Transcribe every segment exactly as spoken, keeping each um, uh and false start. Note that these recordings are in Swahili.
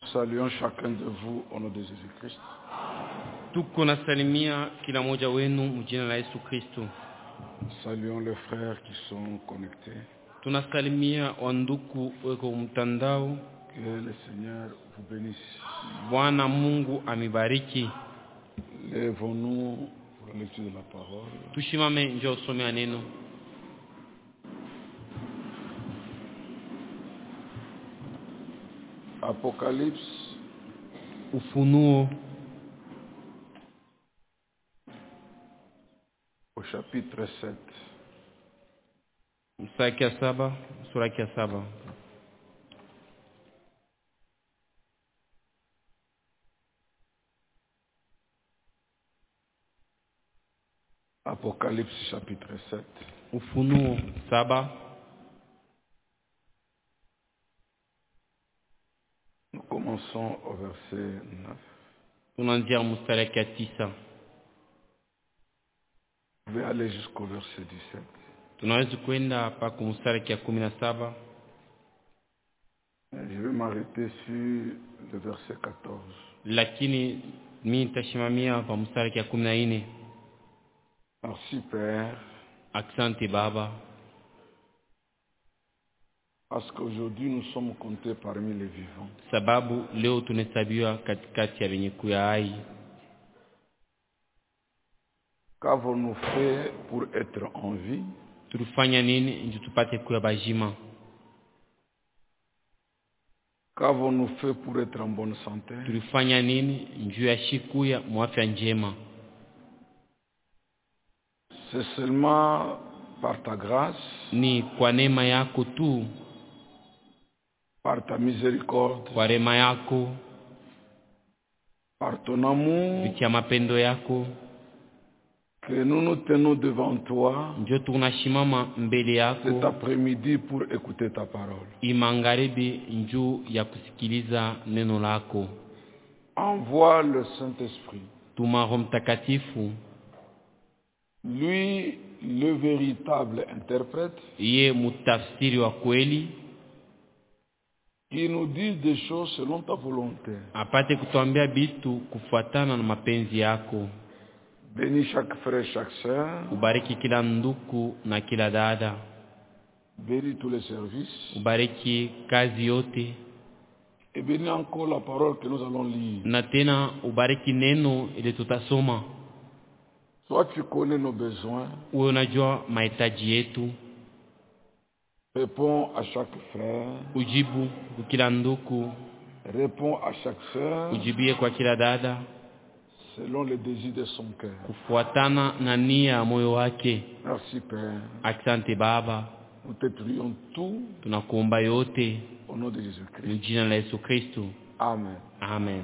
saluons chacun de vous au nom de Jésus-Christ. Tuko nasalimia kila moja wenu mjina la Yesu Kristo. Saluons les frères qui sont connectés. Tunasalimia wanduku weko mtandao. Que le Seigneur vous bénisse. Bwana Mungu amibariki. Lèvons-nous pour la lecture de la parole. Tushimame njoo some neno. Apocalypse. Ufunuo. Au chapitre sept. Mstari ya saba, sura ya saba. Apocalypse chapitre sept. Ufunuo saba. Nous commençons au verset neuf. Tunaanzia mstari ya tisa. Vous pouvez aller jusqu'au verset dix-sept. Tunaweza kwenda hapa kwa mstari ya kumi na saba. Je vais m'arrêter sur le verset quatorze. Lakini mimi nitashimamia hapa mstari ya kumi na nne. Merci Père. Asante Baba. Parce qu'aujourd'hui nous sommes comptés parmi les vivants. Sababu leo tunahesabiwa katikati ya wenye kuya hai. Qu'avons-nous fait pour être en vie? Tulifanya nini ndio tupate kuya bajima? Qu'avons-nous fait pour être en bonne santé? Tulifanya nini ndio yashikuya mwafya njema? C'est seulement par ta grâce, Ni kwa neema yako tu, par ta miséricorde, kwa rehema yako, par ton amour, kupitia mapendo yako, que nous nous tenons devant toi ndio tunashimama mbele cet yako après-midi pour écouter ta parole. imagharibi njoo ya kusikiliza neno lako. Envoie le Saint-Esprit, Tuma Roho Mtakatifu, lui le véritable interprète, yeye mutafsiri wa kweli, qui nous dise des choses selon ta volonté. apate kutuambia bitu kufuatana na mapenzi yako. Bénis chaque frère, chaque sœur. Ubariki kila nduku na kila dada. Bénis tous les services. Ubariki kazi yote. Et bénis encore la parole que nous allons lire. Na tena ubariki neno ile tutasoma. Toi tu connais nos besoins. Wewe unajua mahitaji yetu. Réponds à chaque frère. Ujibu kwa kila nduku. Réponds à chaque sœur. Ujibie kwa kila dada. Selon le désir de son cœur. Kufuatana na nia ya moyo wake. Merci Père. Asante Baba. Nous te prions tout. Tunakuomba yote Au nom de Jésus-Christ. kwa jina la Yesu Kristo. Amen. Amen.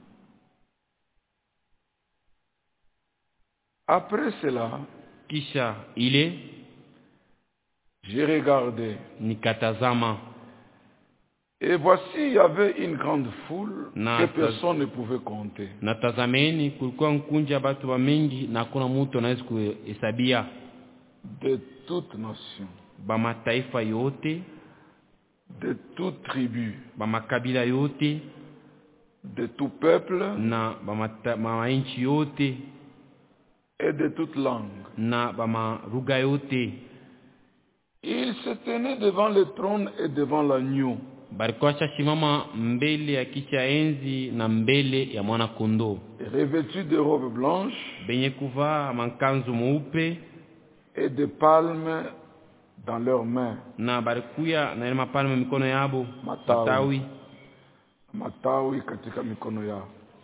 Après cela, Kisha ile j'ai regardé. nikatazama, Et voici, il y avait une grande foule Na- que personne ne pouvait compter. na tazameni kulikuwa nkunja batu wa mingi na hakuna mtu anaweza kuhesabia. De toute nation, Ba mataifa yote, de toute tribu, ba makabila yote de tout peuple na ba mata- ba mainchi yote et de toute langue. na ba maruga yote Ils se tenaient devant le trône et devant l'agneau. balikuwa shimama mbele ya kiti ya enzi na mbele ya mwana kondoo, Revêtus de robes blanches benye kuvaa makanzu mweupe et de palmes dans leurs mains. na balikuya na ile mapalme mikono yabo Matawi. matawi. Matawi katika mikono yao.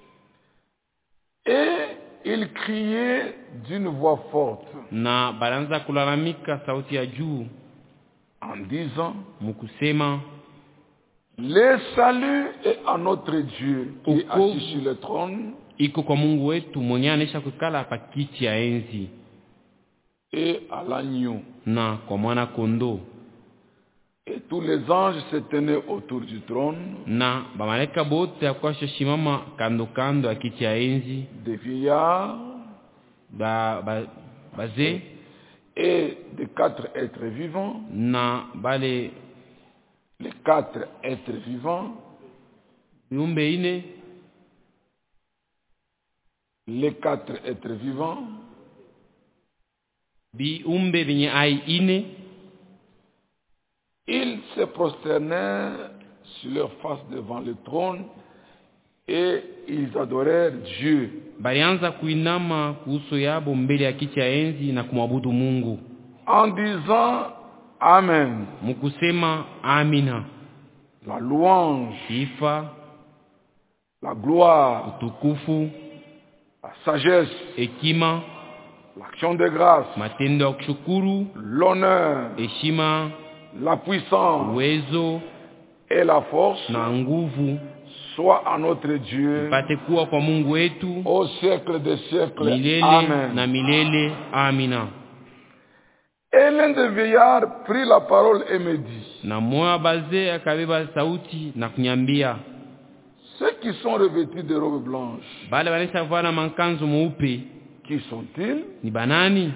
Et ils criaient d'une voix forte Na balanza kulalamika sauti ya juu en disant: mkusema, le salut est à notre Dieu qui est Uko- assis sur le trône iko kwa Mungu wetu mwenye anesha kukala hapa kiti ya enzi et à l'agneau. na kwa mwana kondoo. Et tous les anges se tenaient autour du trône, Na bamalaika bote akwasho shimama kando kando ya kiti ya enzi, des vieillards ba, ba, bazee et des quatre êtres vivants. na bale Les quatre êtres vivants viumbe ine, les quatre êtres vivants, viumbe vyenye hai ine, ils se prosternèrent sur leur face devant le trône et ils adorèrent Dieu. balianza kuinama kuuso yabo mbele ya kiti ya enzi na kumwabudu Mungu, En disant Amen. mukusema amina. La louange, Sifa, la gloire, utukufu, la sagesse, hekima, l'action de grâce, matendo ya kushukuru, l'honneur, heshima, la puissance uwezo et la force na nguvu soit à notre Dieu ipate kuwa kwa Mungu wetu au siècle des siècles. milele Amen. na milele. Amina. Et l'un des vieillards prit la parole et me dit, Na moya bazee akabeba sauti na kunyambia, ceux qui sont revêtus de robes blanches, bale banesha vala mankanzo mweupe qui sont-ils? ni banani?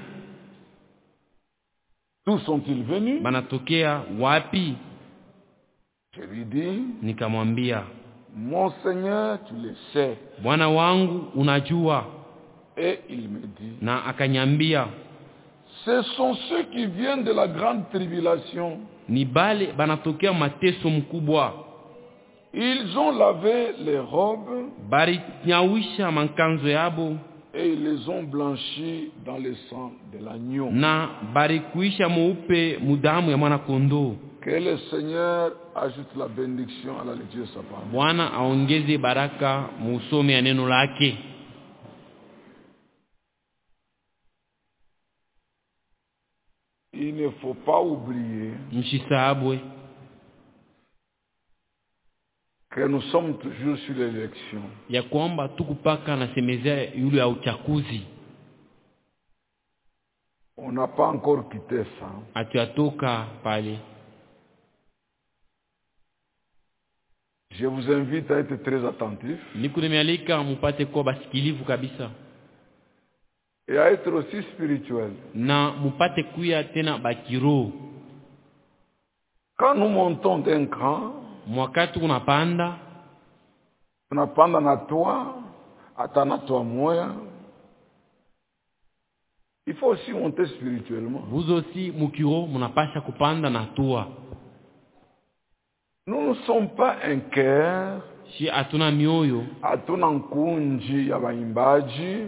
D'où sont-ils venus? Banatokea wapi? Je lui dis, Nikamwambia, mon Seigneur, tu le sais. Bwana wangu unajua. Et il me dit, Na akanyambia, ce sont ceux qui viennent de la grande tribulation. ni bale banatokea mateso mkubwa. Ils ont lavé les robes Bari nyawisha mankanzo yabo et ils les ont blanchis dans le sang de l'agneau. na bari kuisha mweupe mudamu ya mwana kondoo. Que le Seigneur ajoute la bénédiction à la lecture de sa parole. Bwana aongeze baraka musome ya neno lake. Il ne faut pas oublier Mshisabwe que nous sommes toujours sur l'élection. ya kwamba tukupaka na semezea yule ya uchakuzi. On n'a pas encore quitté ça. Atuatoka pale. Je vous invite à être très attentif Niku nimealika mupate kuwa basikilivu kabisa. et à être aussi spirituel. Na mupate kuya tena bakiro. Quand nous montons d'un cran, Mwakati unapanda, tunapanda na toa, hata na toa moya. Il faut aussi monter spirituellement. vous aussi mukiro munapasha kupanda na tua. Nous ne sommes pas un cœur, Si atuna mioyo, hatuna nkunji ya baimbaji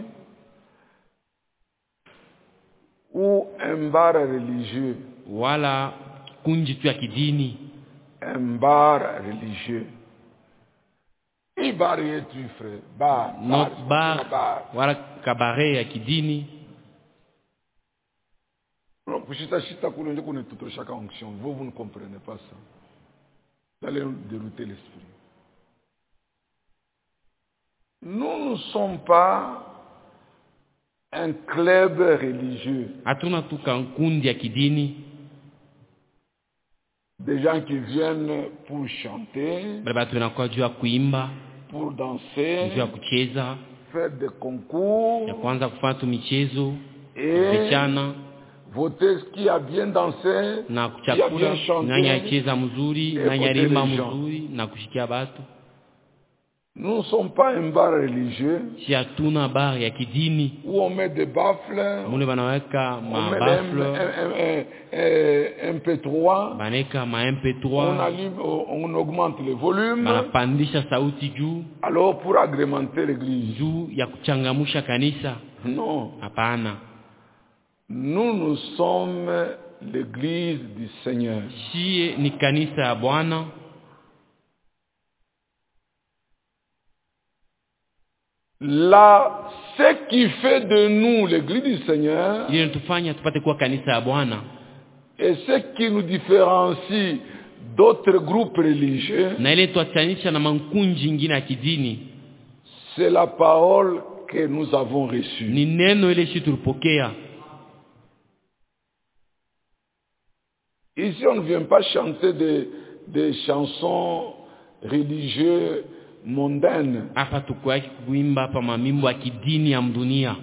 ou un bar religieux. wala kunji tu ya kidini. Un bar religieux. Il bar yetu frère, bar, Not bar, bar, wala kabare ya kidini. Non, kushita shita kule nje kuna tutoshaka onction. Vous vous ne comprenez pas ça. Vous allez dérouter l'esprit. Nous ne sommes pas un club religieux. Hatuna tu kankundi ya kidini. Des gens qui viennent pour chanter, Baba tunakuwa juu ya kuimba, pour juu danser, ya kucheza, faire des concours ya kwanza kufanya tu michezo, et kuchana voter qui a bien dansé, na qui a bien kuchakula, chanté. nani acheza mzuri, et nani écouter alimba les gens. mzuri na kushikia batu. Nous ne sommes pas un bar religieux Si hatuna bar ya kidini, où on met des baffles, mune banaweka on met mabafle, un M P trois, baneka ma M P on trois, allume, on augmente le volume, banapandisha sauti juu, alors pour agrémenter l'église. juu ya kuchangamusha kanisa. Non, Hapana. nous nous sommes l'église du Seigneur. Shie ni kanisa ya Bwana. Là, ce qui fait de nous l'église du Seigneur Ile natufanya tupate kuwa kanisa ya Bwana. et ce qui nous différencie d'autres groupes religieux, Na ile tuachanisha na mankunji ingine ya kidini c'est la parole que nous avons reçue. ni neno ile shi tulipokea. Ici, on ne vient pas chanter des, des chansons religieuses mondaines. Hapa tuko yaki kuimba hapa mamimbo ya kidini ya mdunia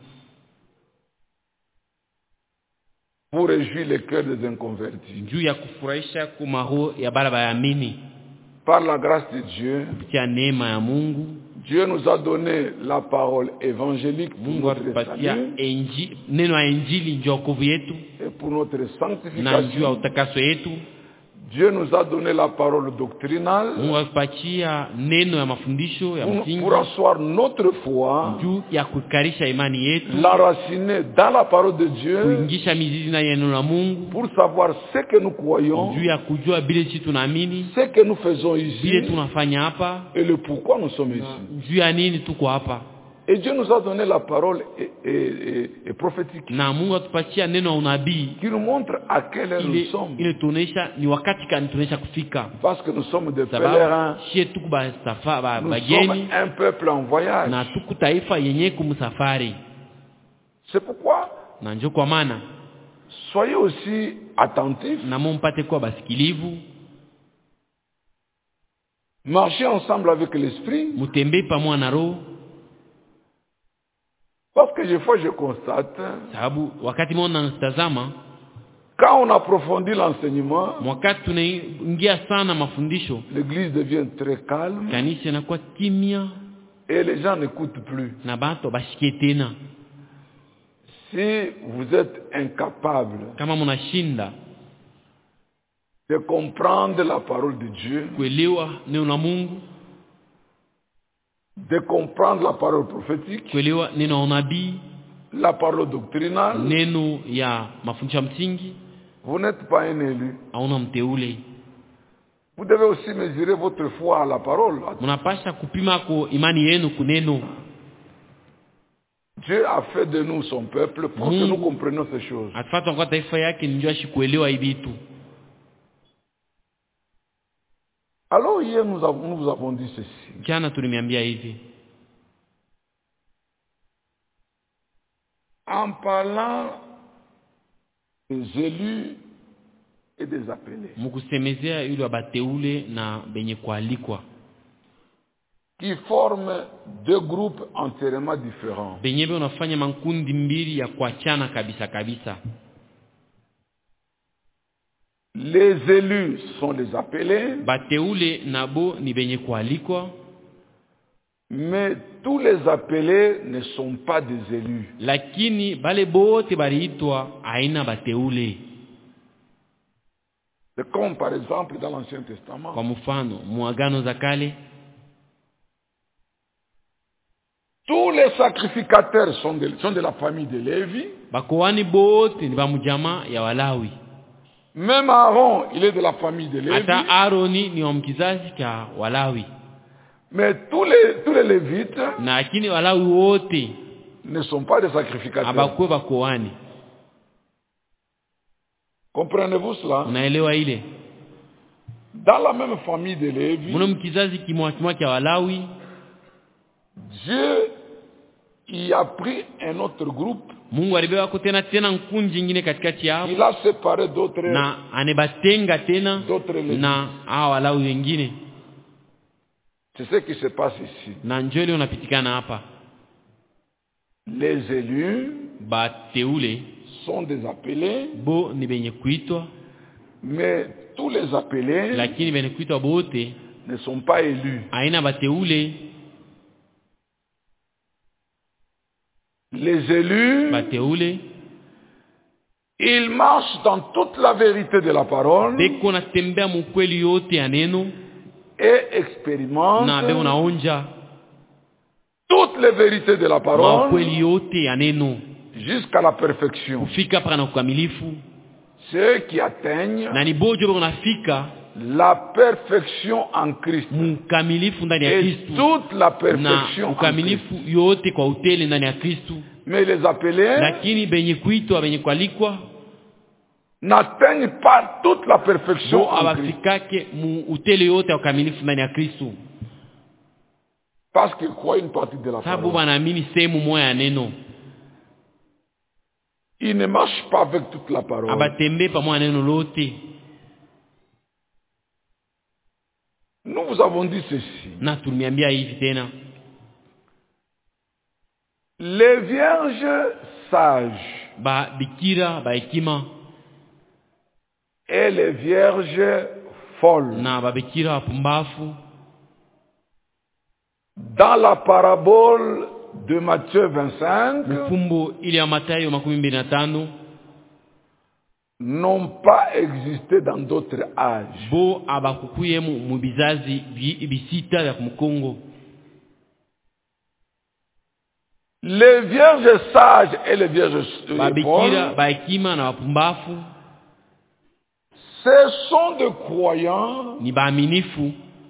Pour réjouir le cœur des inconvertis. juu ya kufurahisha kumaho ya bala baamini. par la grâce de Dieu, kupitia neema ya Mungu, Dieu nous a donné la parole évangélique pour Mungu notre atupatia salut enji neno ya injili njoo wokovu yetu et pour notre na njoo ya sanctification. utakaso yetu. Dieu nous a donné la parole doctrinale Mungu atupatia neno ya mafundisho ya pour, msingi pour asseoir notre foi, juu ya kukarisha imani yetu, l'enraciner dans la parole de Dieu, kuingisha mizizi na neno la Mungu, pour savoir ce que nous croyons, juu ya kujua bile sisi tunaamini, ce que nous faisons bile ici tunafanya hapa, et le pourquoi nous sommes ici. juu ya nini tuko hapa. Et Dieu nous a donné la parole et, et, et, et prophétique Na Mungu atupatia neno ya unabii qui nous montre à quelle heure nous ile sommes. ile tuonesha ni wakati gani tunaisha kufika, Parce que nous sommes des sababu pèlerins, shie tuku ba safa ba nous sommes bageni un peuple en voyage. na tuku taifa yenye kumsafari. C'est pourquoi Na njoo kwa maana soyez aussi attentifs, na mumpate kwa basikilivu, marchez ensemble avec l'esprit. mutembee pamoja na roho, Parce que des fois je constate, sababu wakati mona nastazama, quand on approfondit l'enseignement, wakati tunaingia sana mafundisho, l'église devient très calme kanisa inakuwa kimya et les gens n'écoutent plus. na bato bashike tena. Si vous êtes incapable Kama mnashinda de comprendre la parole de Dieu, kuelewa neno la Mungu, de comprendre la parole prophétique, kuelewa neno la unabii, la parole doctrinale, neno ya mafundisho ya msingi, vous n'êtes pas un élu. hauna mteule. Vous devez aussi mesurer votre foi à la parole. Mnapasha kupima ko imani yenu kuneno. Dieu a fait de nous son peuple pour que nous comprenions ces choses. Atufata kwa taifa yake njoo ashikuelewa hivi vitu. Alors hier nous avons, nous vous avons dit ceci. Jana tulimiambia hivi. En parlant des élus et des appelés, Mukusemezea yule wa bateule na benye kualikwa, qui forment deux groupes entièrement différents. benye be unafanya makundi mbili ya kuachana kabisa kabisa. Les élus sont les appelés, Bateule nabo ni benye kualikwa, mais tous les appelés ne sont pas des élus. lakini bale bote baliitwa aina bateule. C'est comme par exemple dans l'Ancien Testament. Kwa mfano muagano za kale, Tous les sacrificateurs sont de, sont de la famille de Lévi. bakoani bote ni bamujama ya Walawi. Même Aaron, il est de la famille de Lévi. Hata Aroni ni wa mkizazi cha Walawi. Mais tous les, tous les Lévites Na lakini Walawi wote ne sont pas des sacrificateurs. abakwe bakoani. Comprenez-vous cela? Unaelewa ile? Dans la même famille de Lévi, Muna mkizazi kimwa kimwa cha Walawi, Dieu y a pris un autre groupe. Mungu alibeba kutena tena nkunji nyingine katikati yao Il a séparé d'autres na anebatenga tena d'autres Lévites. na hao Walawi wengine. C'est ce qui se passe ici. Na njoo leo unapitikana hapa. Les élus Bateule sont des appelés, bo ni benye kuitwa, mais tous les appelés lakini benye kuitwa bote ne sont pas élus. aina bateule. Les élus, Bateule ils marchent dans toute la vérité de la parole beko natembea mukweli yote ya neno et expérimentent na beko naonja toutes les vérités de la parole makweli yote ya neno jusqu'à la perfection. kufika paka na ukamilifu. Ceux qui atteignent Na ni bojo beko nafika la perfection en Christ. mkamilifu ndani ya Et Kristo toute la na perfection en Christ. ukamilifu yote kwa utele ndani ya Kristo. Mais les appelés Lakini benye kuitwa benye kualikwa n'atteignent pas toute la perfection bo en Christ. abafikake mu utele yote ya ukamilifu ndani ya Kristo, Parce qu'ils croient une partie de la sababu parole. wanaamini sehemu moja ya neno. Ils ne marchent pas avec toute la parole. Abatembe pamoja na neno lote. Nous vous avons dit ceci. Na tulimiambia hivi tena, Les vierges sages ba bikira ba hekima et les vierges folles. na babikira wapumbafu. Dans la parabole de Matthieu vingt-cinq, Mfumbo ile ya Mathayo makumi mbili na tano n'ont pas existé dans d'autres âges. bo abakukuye mu mu bizazi bi- bisita ya kumkongo. Les vierges sages et les vierges Babikira folles, baekima na wapumbafu ce sont des croyants ni baaminifu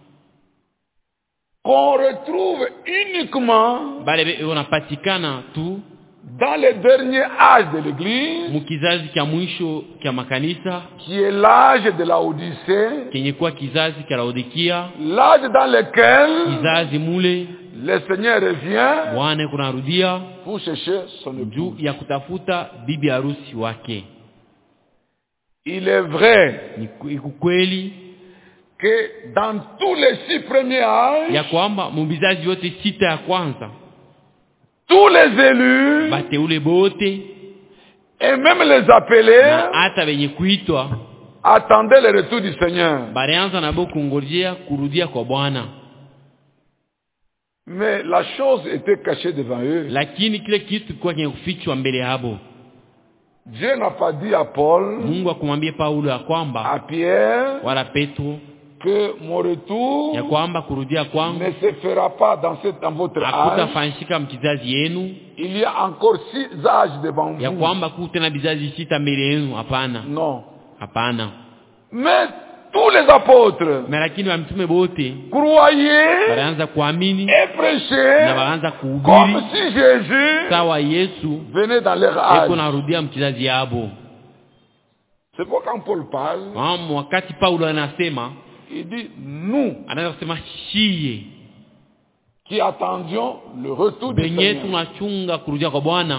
qu'on retrouve uniquement bale be- wanapatikana tu dans les derniers âges de l'Église, mu kizazi kya mwisho kya makanisa, qui est l'âge de la Odyssée, kenye kuwa kizazi kya Laodikia, l'âge dans lequel kizazi mule le Seigneur revient Bwana kunarudia pour chercher son époux. juu ya kutafuta bibi harusi wake. Il est vrai Ni ku- ni kweli que dans tous les six premiers âges, ya kwamba mu bizazi yote sita ya kwanza tous les élus bateule bote et même les appelés na hata wenye kuitwa attendaient le retour du Seigneur. balianza nabo kungojea kurudia kwa Bwana, Mais la chose était cachée devant eux. lakini kile kitu kilikuwa kenye kufichwa mbele yabo. Dieu n'a pas dit à Paul, Mungu akumwambia Paulo ya à kwamba Pierre, wala Petro que mon retour ya kwamba kurudia kwangu ne se fera pas dans, cette, dans votre âge. hakutafanyika mkizazi yenu, Il y a encore six âges devant ya vous. kwamba kutena bizazi sita mbele yenu. Hapana, Non. hapana. Mais tous les apôtres Na lakini wa mtume bote croyaient balianza kuamini et na prêchaient balianza comme kuhubiri si Jésus sawa Yesu venait dans leur âge. eko narudia mkizazi yabo. C'est pourquoi quand Paul parle, Maana wakati Paulo anasema, il dit nous anaweza kusema shie qui attendions le retour du benye Seigneur. tunachunga kurudia kwa Bwana.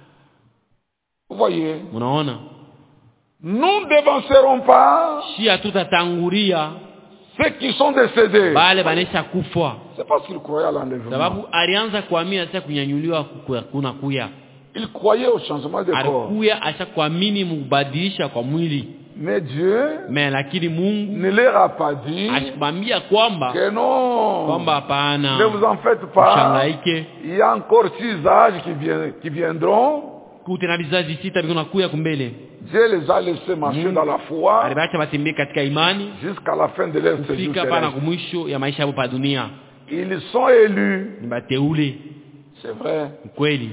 Vous voyez, Unaona, nous ne devancerons pas shi hatutatangulia ceux qui sont décédés. bale banesha kufa, C'est parce qu'ils croyaient à l'enlèvement. sababu alianza kuamini acha kunyanyuliwa kuku- kuna kuya, Ils croyaient au changement de corps. alikuya acha kuamini mubadilisha kwa mwili. Mais Dieu Me lakini Mungu ne leur a pas dit ashibambia kwamba que non. kwamba Ne hapana, vous en faites pas. ushangaike Il y a encore six âges qui, vient- qui viendront. kute na bizazi sita biko nakuya kumbele. Dieu les a laissés marcher dans la foi Alibacha batembee katika imani jusqu'à la fin de leur séjour kufika pana terrestre. kumwisho ya maisha yao pa dunia. Ils sont élus, Ni bateule, c'est vrai. ni kweli,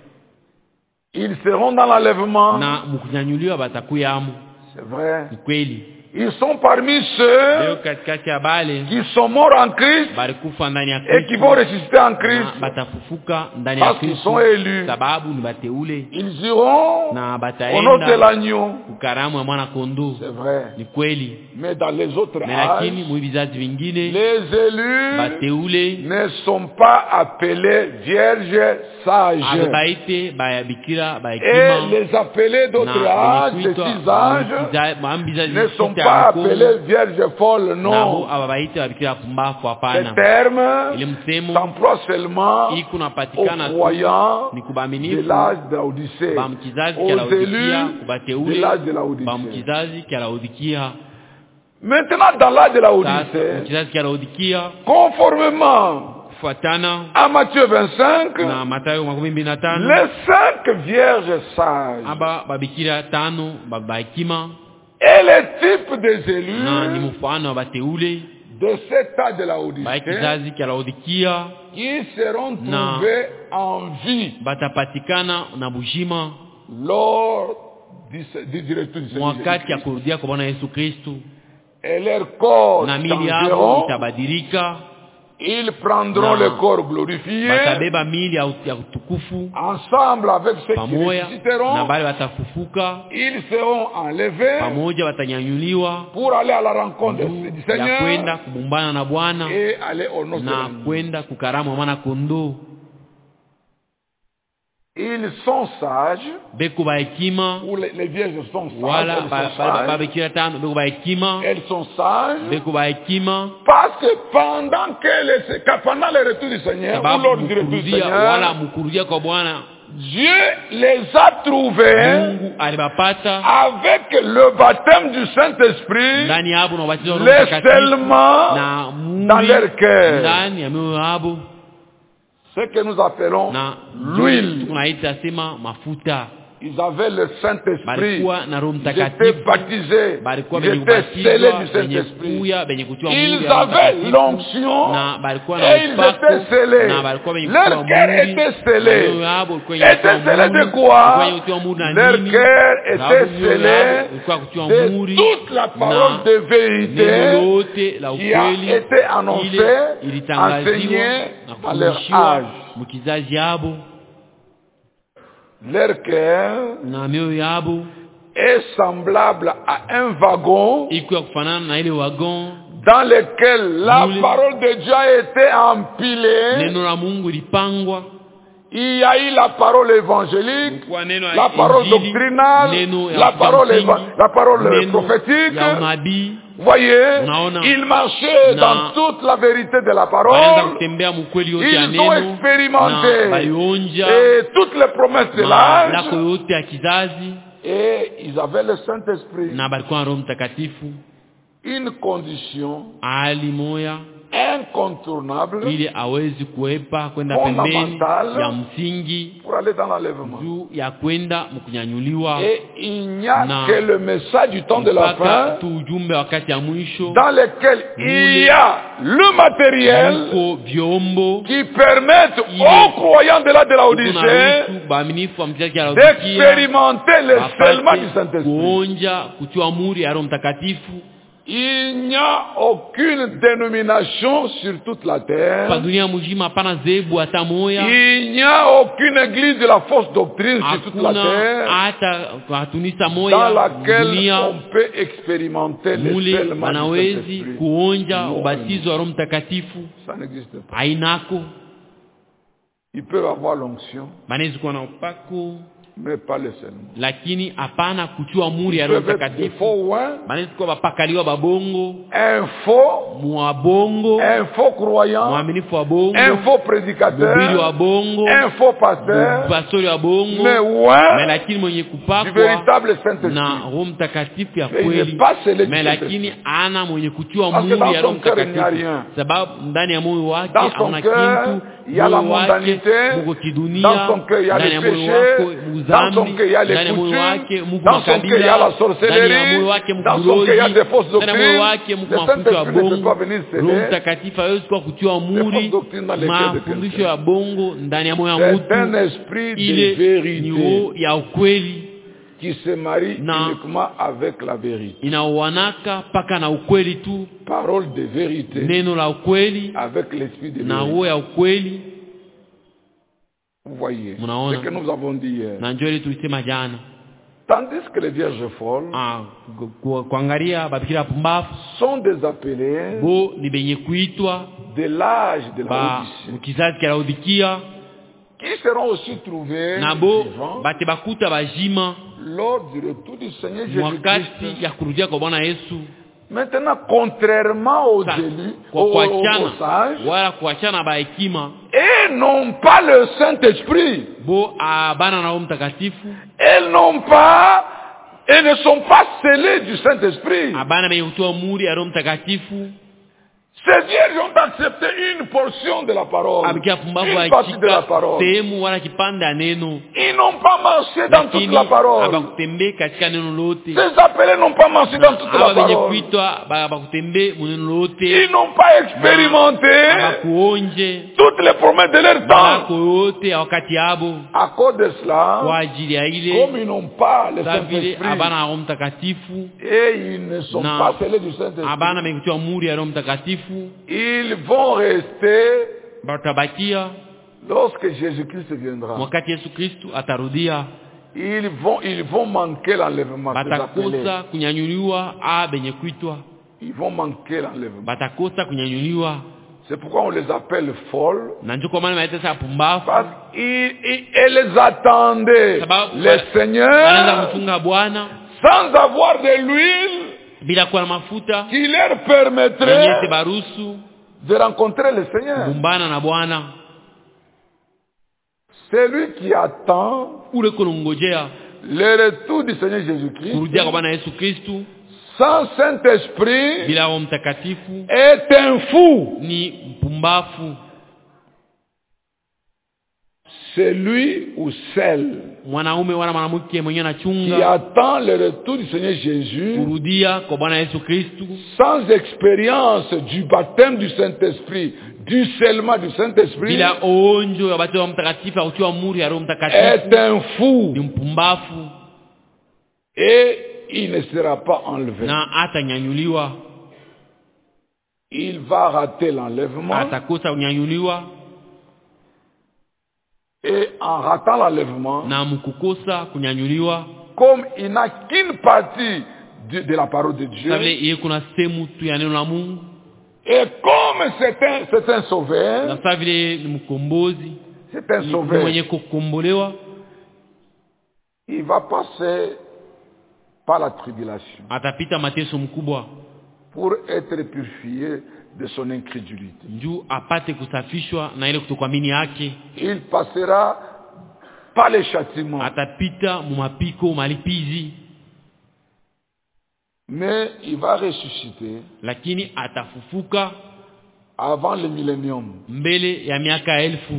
Ils seront dans l'enlèvement, na mkunyanyuliwa batakuya amu, c'est vrai. ni kweli. Ils sont parmi Leo ceux katikati ya bale qui sont morts en Christ balikufa ndani ya et qui Kristo vont ressusciter en na Christ batafufuka ndani ya parce qu'ils Kristo sont élus. sababu ni bateule Ils iront na au nom de bataenda l'agneau, kukaramu ya mwana kondoo. c'est vrai. Ni kweli, Mais dans les autres na lakini âges, mu vizazi vingine les élus bateule ne sont pas appelés vierges sages. ababaite bayabikira Et bayekima les appelés d'autres âges, wenye de kuitwa six âges, maambizazi ne sont sita pas ya mkongo, appelés vierges folles, nabo non. ababaite babikira pumbafu. Ce Hapana, terme ile msemo s'emploie seulement iko aux napatikana tu croyants ni de kubaminifu l'âge de la Odyssée, ba mkizazi aux kya Laodikia, élus de kubateule l'âge de la ba Odyssée. mkizazi kya Laodikia. Maintenant, dans l'âge de la Sasa Odyssée, mkizazi kya Laodikia conformément kufuatana à Matthieu vingt-cinq, na Mathayo makumi mbili na tano les cinq vierges sages aba babikira tano babahekima et les types des na ni élus mfano wa bateule de cet âge de la ba Odyssée kizazi kya Laodikia qui seront Na. trouvés en vie batapatikana na bujima lors du, du, du retour du Seigneur mwakati ya Jésus-Christ. kurudia kwa Bwana Yesu Kristo, Et leurs corps na mili yao changeront, itabadilika, ils prendront Na. le corps glorifié batabeba mili ya ut- ya utukufu ensemble avec ceux qui pamoja na ressusciteront, bale watafufuka ils seront enlevés pamoja, watanyanyuliwa pour aller à la rencontre juu du ya Seigneur kwenda kubumbana na Bwana et aller au nom de na l'Agneau. kwenda kukaramu wa mwana kondoo. Ils sont sages, Beko bahekima ou les, les vierges sont sages, wala elles ba- sont ba- sages, babikira tano beko bahekima elles sont sages, beko bahekima parce que pendant que les, que pendant le retour du Seigneur, ou sababu lors du retour du mkurudia wala Seigneur, mkurudia kwa Bwana Dieu les a trouvés Mungu alibapata avec le baptême du Saint-Esprit, ndani yabo na ubatizo wa Roho les Mtakatifu seulement na dans leur cœur. ndani ya mioyo yabo, Ce que nous appelons na l'huile. tunaita sema mafuta. Ils avaient le Saint-Esprit. Balikuwa na Roho Ils étaient Mtakatifu, baptisés. balikuwa Ils benye étaient scellés kubatizwa, du benye Saint-Esprit. kuya, benye kutiwa Ils muhuri ya Roho avaient Mtakatifu, l'onction na balikuwa na et ils upako, étaient scellés. na balikuwa benye Leur kutiwa cœur muhuri, était na scellé. mioyo yabo ilikuwa yenye Était kutiwa scellé de muhuri, quoi? ilikuwa yenye kutiwa muhuri na Leur nini? cœur Sababu était mioyo scellé yabo ilikuwa kutiwa de muhuri toute la parole na de vérité neno lote la qui a ukweli été annoncée, ile ilitangaziwa enseignée na dans leur kufundishiwa âge. mkizazi yabo, Leur cœur na mioyo yabo est semblable à un wagon iko ya kufanana na ile wagon dans lequel la Mule. parole de Dieu a été empilée. neno la Mungu ilipangwa. Il y a eu la parole évangélique, Kulikuwa neno ya la parole Injili, doctrinale, neno ya la parole, msingi, éva- la parole neno prophétique. ya unabii. Voyez, Unaona. ils marchaient Na- dans toute la vérité de la Walianza parole. kutembea mkweli yote ya Ils ont neno expérimenté na balionja et toutes les promesses de malako l'âge. yote ya kizazi, Et ils avaient le Saint-Esprit. na balikuwa na Roho Mtakatifu. Une condition Hali moya incontournable ili awezi kuepa kwenda pembeni Fondamentale. ya msingi pour aller dans l'enlèvement. juu ya kwenda mkunyanyuliwa, Et il n'y a Na- que le message du temps de la mpaka fin tu ujumbe wakati ya mwisho dans lequel il Mule. y a le matériel muko vyombo qui permettent Il aux est- croyants de la de la Odyssée tunaruhusu baaminifu wa mzazi ya Laodikia d'expérimenter le scellement du wapate Saint-Esprit. kuonja kutiwa muri ya Roho Mtakatifu. Il n'y a aucune dénomination sur toute la Pa terre. dunia mzima hapana zebu hata moya, Il n'y a aucune église de la fausse doctrine sur toute la hakuna terre hata katunisa dans moya laquelle dunia on peut expérimenter le mule scellement du wanawezi Saint-Esprit. kuonja Non. ubatizo wa Roho Mtakatifu. Ça n'existe pas. Ainako Ils peuvent avoir l'onction, banawezi kuwa na upako, mais pas le scellement. lakini hapana kutiwa muri ya Ils Roho peuvent être des Mtakatifu. faux oins, Banawezi kuwa bapakaliwa babongo, un faux, mwabongo, un faux croyant, mwaminifu wa bongo, un faux mhubiri prédicateur, wa bongo, un faux pasteur, pastori wa bongo, mais na oint lakini mwenye du kupakwa véritable na Saint-Esprit. Roho Mtakatifu ya Mais il kweli, n'est pas scellé du na Saint-Esprit. lakini ana mwenye kutiwa Parce que muri dans ya Roho son cœur, il n'y a Mtakatifu, rien. sababu ndani ya moyo wake Dans son hauna cœur, kitu. il y a la Moyo wake mondanité. muko kidunia, Dans son cœur, il y a ndani les ya moyo péchés. wako Dans son muzambi, cœur, il y a les ndani ya moyo wake coutumes. muko Dans son cœur, il y a makabila, la ndani ya sorcellerie. moyo wake Dans son cœur, il y a des fausses ndani ya moyo doctrines. wake muko Le mafundisho ya Saint-Esprit ne peut pas bongo. venir Roho sceller. Mtakatifu hawezi kuwa kutiwa fausses muri doctrines dans les cœurs de mafundisho quelqu'un. ya bongo ndani ya moyo wa C'est mtu. un esprit de Ile vérité ni roho ya ukweli qui se marie Na- uniquement avec la vérité. inaoanaka paka na ukweli tu, Parole de vérité neno la ukweli avec l'esprit de na vérité. roho ya ukweli. Vous voyez Mnaona? ce que nous avons dit hier. Na njoo ile tulisema jana, Tandis que les vierges folles ah, ku- ku- kuangalia babikira pumbafu sont des appelés bo ni benye kuitwa de l'âge de la ba Odyssée, kizazi cha Laodikia, qui seront aussi trouvés na bo vivants bate bakuta bajima lors du retour du Seigneur mwakati Jésus-Christ. ya kurudia kwa Bwana Yesu. Maintenant, contrairement aux Sa- élus, kwa aux, aux- aux kuachana sages, wala kuachana ba hekima elles n'ont pas le Saint-Esprit. bo abana na Roho Mtakatifu, Elles n'ont pas, elles ne sont pas scellées du Saint-Esprit. abana benye kutoa muri ya Roho Mtakatifu. Ces vierges ont accepté une portion de la parole, Abikia pumbavu une partie de la achika parole. sehemu wala kipande ya neno, Ils n'ont pas marché dans toute lakini la parole. abakutembee katika neno lote. Ces appelés n'ont pas marché dans toute la Aba benye parole. kuitwa ba- bakutembee muneno lote, Ils n'ont pas expérimenté abakuonje toutes les promesses de leur malako temps. yote ya wakati yabo. À cause de Kwa cela, ajili ya comme ile ils n'ont pas le sa vile Saint-Esprit abana na Roho Mtakatifu, et ils ne sont Na- pas scellés du Saint-Esprit, abana benye kutiwa muri ya Roho Mtakatifu, ils vont rester batabakia lorsque Jésus-Christ viendra. wakati Yesu Kristu atarudia, Ils vont, ils vont manquer l'enlèvement. ces appelés. batakosa kunyanyuliwa a benye kuitwa, Ils vont manquer l'enlèvement. batakosa kunyanyuliwa. C'est pourquoi on les appelle folles. Na ndio kwa maana maita sa pumbafu, Parce qu'elles attendaient Sababu- le wanaanza Seigneur kufunga Bwana sans avoir de l'huile bila kuwa na mafuta qui leur yenye permettrait barusu de rencontrer le Seigneur. kugumbana na Bwana. Celui qui attend ule kunongojea le retour du Seigneur Jésus-Christ kurudia kwa Bwana Yesu Kristu sans Saint-Esprit bila Roho Mtakatifu est un fou. ni mpumbafu. Celui ou celle Mwanaume wala mwanamke mwenye qui anachunga attend le retour du Seigneur Jésus kurudia kwa Bwana Yesu Kristu sans expérience du baptême du Saint-Esprit, du scellement du Saint-Esprit, bila onjo ya batizo wa Mtakatifu au kutiwa muri ya Roho est Mtakatifu un fou ni mpumbafu et il ne sera pas enlevé. na atanyanyuliwa, Il va rater l'enlèvement atakosa kunyanyuliwa, et en ratant l'enlèvement, na mkukosa kunyanyuliwa comme il n'a qu'une partie de, de la parole de Dieu, sabile yeye kuna sehemu tu ya neno la Mungu, et comme c'est un, c'est un na sauveur, sabile ni mkombozi, c'est un ni sauveur, mwenye kukombolewa, il va passer par la tribulation atapita mateso mkubwa pour être purifié de son incrédulité. njuu apate kusafishwa na ile kutokuamini yake. Il passera par les châtiments, Atapita mumapiko malipizi, mais il va ressusciter lakini atafufuka avant le millénium. mbele ya miaka elfu.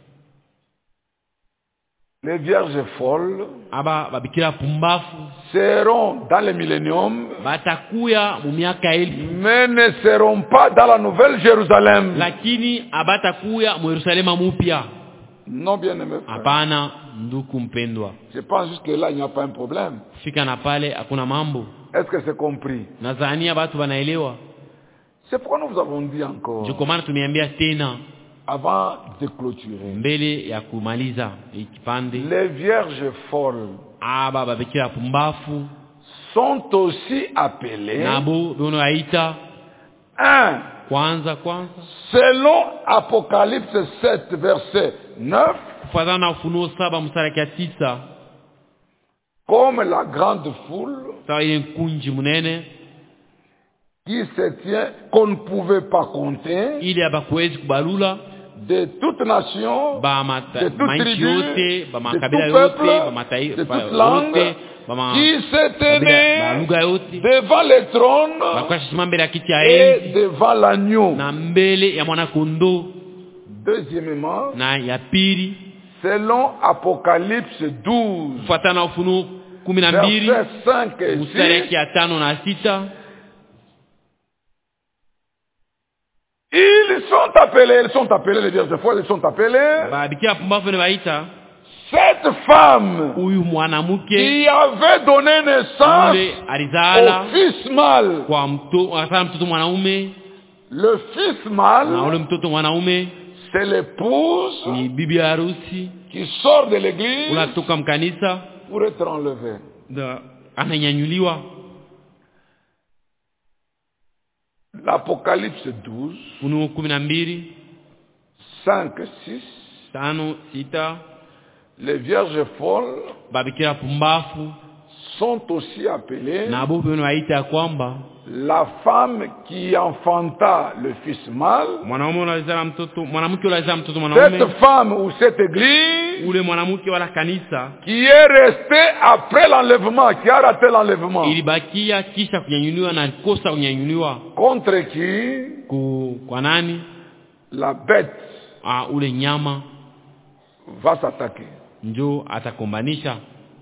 Les vierges folles Aba babikira pumbafu seront dans le millénium, batakuya mu miaka elfu, mais ne seront pas dans la nouvelle Jérusalem. lakini abatakuya mu Yerusalema mupya. Non, bien aimé frère. Hapana nduku mpendwa, Je pense juste que là, il n'y a pas un problème. fika na pale hakuna mambo. Est-ce que c'est compris? Nadhania watu wanaelewa. C'est pourquoi nous vous avons dit encore, Ndio maana tumeambia tena avant de clôturer, mbele ya kumaliza hii kipande, les vierges folles aba babikira pumbafu sont aussi appelées, nabo bono aita un, kwanza kwanza selon Apocalypse sept, verset neuf, kufuatana na Ufunuo saba mstari ya tisa, comme la grande foule sawa ile kunji munene qui se tient, qu'on ne pouvait pas compter, ili abakuwezi kubalula de toute nation, ba de mata toute mainchi tribu, yote, ba de makabila tout yote, ba peuple, de mataifa toute langue, yote, ba ma- qui se ba tenaient lugha yote, devant le trône bakashima mbele ya kiti ya et enzi devant l'agneau. na mbele ya mwana kondoo. Deuxièmement, Na ya pili selon Apocalypse douze, kufuatana na Ufunuo kumi na mbili verset cinq et mstari six, ya tano na sita, ils sont appelés, ils sont appelés, les vierges folles, ils sont appelés, babikira pumbafu ne baita cette femme huyu mwanamke qui avait donné naissance ule au alizala fils mâle. kwa mto akazala mtoto mwanaume, Le fils na mâle, ule mtoto mwanaume c'est l'épouse ni bibi harusi qui sort de l'église unatoka mkanisa pour être enlevée. na ananyanyuliwa. L'Apocalypse douze, Ufunuo kumi na mbili cinq, six, tano sita, les vierges folles babikira pumbafu sont aussi appelées na abo beno aita ya kwamba la femme qui enfanta le fils mâle. mwanaume unazala mtoto, mwanamke unazala mtoto Cette mwanaume, femme ou cette église ule mwanamke wala kanisa qui est restée après l'enlèvement, qui a raté l'enlèvement, ilibakia kisha kunyanyuliwa na kosa kunyanyuliwa contre qui ku, kwa nani? la bête Ah, ule nyama va s'attaquer njo atakombanisha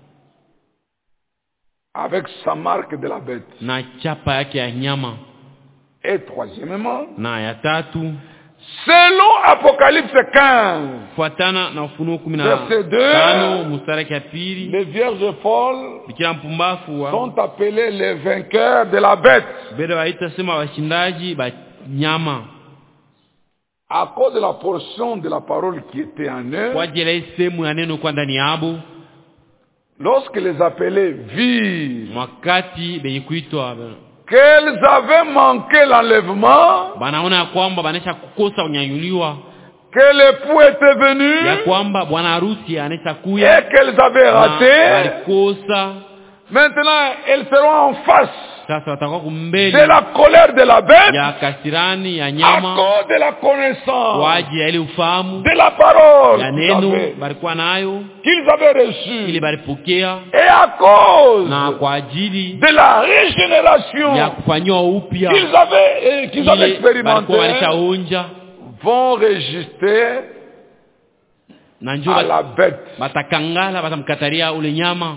avec sa marque de la bête. na chapa yake ya nyama. Et troisièmement, Na ya tatu selon Apocalypse quinze, fuatana na Ufunuo kumi na verset deux, tano mstari ya pili, les vierges folles bikira mpumbafu wa sont appelés les vainqueurs de la bête bado waita sema washindaji ba nyama, à cause de la portion de la parole qui était en kwa eux. ajili ya sehemu ya neno kwa ndani yabo. Lorsque les appelés virent Wakati benye kuitwa qu'elles avaient manqué l'enlèvement, banaona ya kwamba banesha kukosa unyanyuliwa, que l'époux était ya venu kwamba bwana harusi anesha kuya et qu'elles avaient na raté, walikosa, maintenant elles seront en face Sasa watakuwa de kumbele la colère de la bête ya kasirani ya à nyama cause de la connaissance kwa ajili ya ile ufahamu de la parole ya qu'ils neno avaient, balikuwa nayo qu'ils avaient ili reçue, balipokea, et à cause na kwa ajili de la régénération ya kufanywa upya qu'ils avaient, et qu'ils avaient ile balikuwa expérimentée, walishaonja, vont résister na njo à bat- la bête. batakangala batamkataria ule nyama,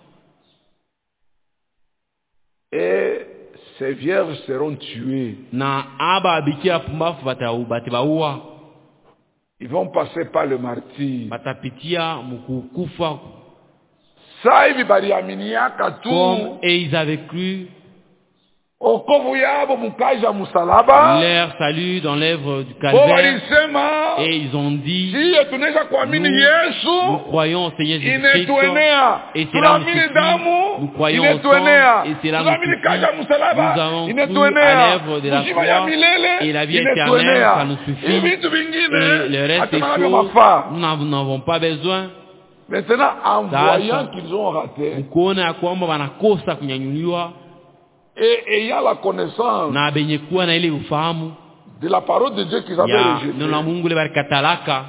Et ces vierges seront tuées. na aba abikira pumbafu batau batibaua, Ils vont passer par le martyre. batapitia mkukufa Ça, hivi baliaminiaka tu comme et ils avaient cru okovu yabo mukaja musalaba, leur salut dans l'œuvre du bo calvaire, walisema et ils ont dit siye tunaweza kuamini nous, nous Yesu croyons au Seigneur Jésus-Christ inetuenea, et cela nous tunaamini suffit, damu nous croyons au inetuenea, sang et cela nous tunaamini kaja suffit, musalaba nous avons cru à inetuenea, l'œuvre de la uzima ya croix milele et la vie éternelle, ça nous inetuenea. suffit, Hivi vitu et vingine le reste des hatunavyo choses mafaa. nous n'en- n'avons pas besoin. Maintenant, en Sasa, voyant qu'ils ont raté mkuona ya kwamba wanakosa kunyanyuliwa et ayant la connaissance na benye kuwa na ile ufahamu de la parole de Dieu qu'ils avaient ya rejetée, neno la Mungu ile balikatalaka,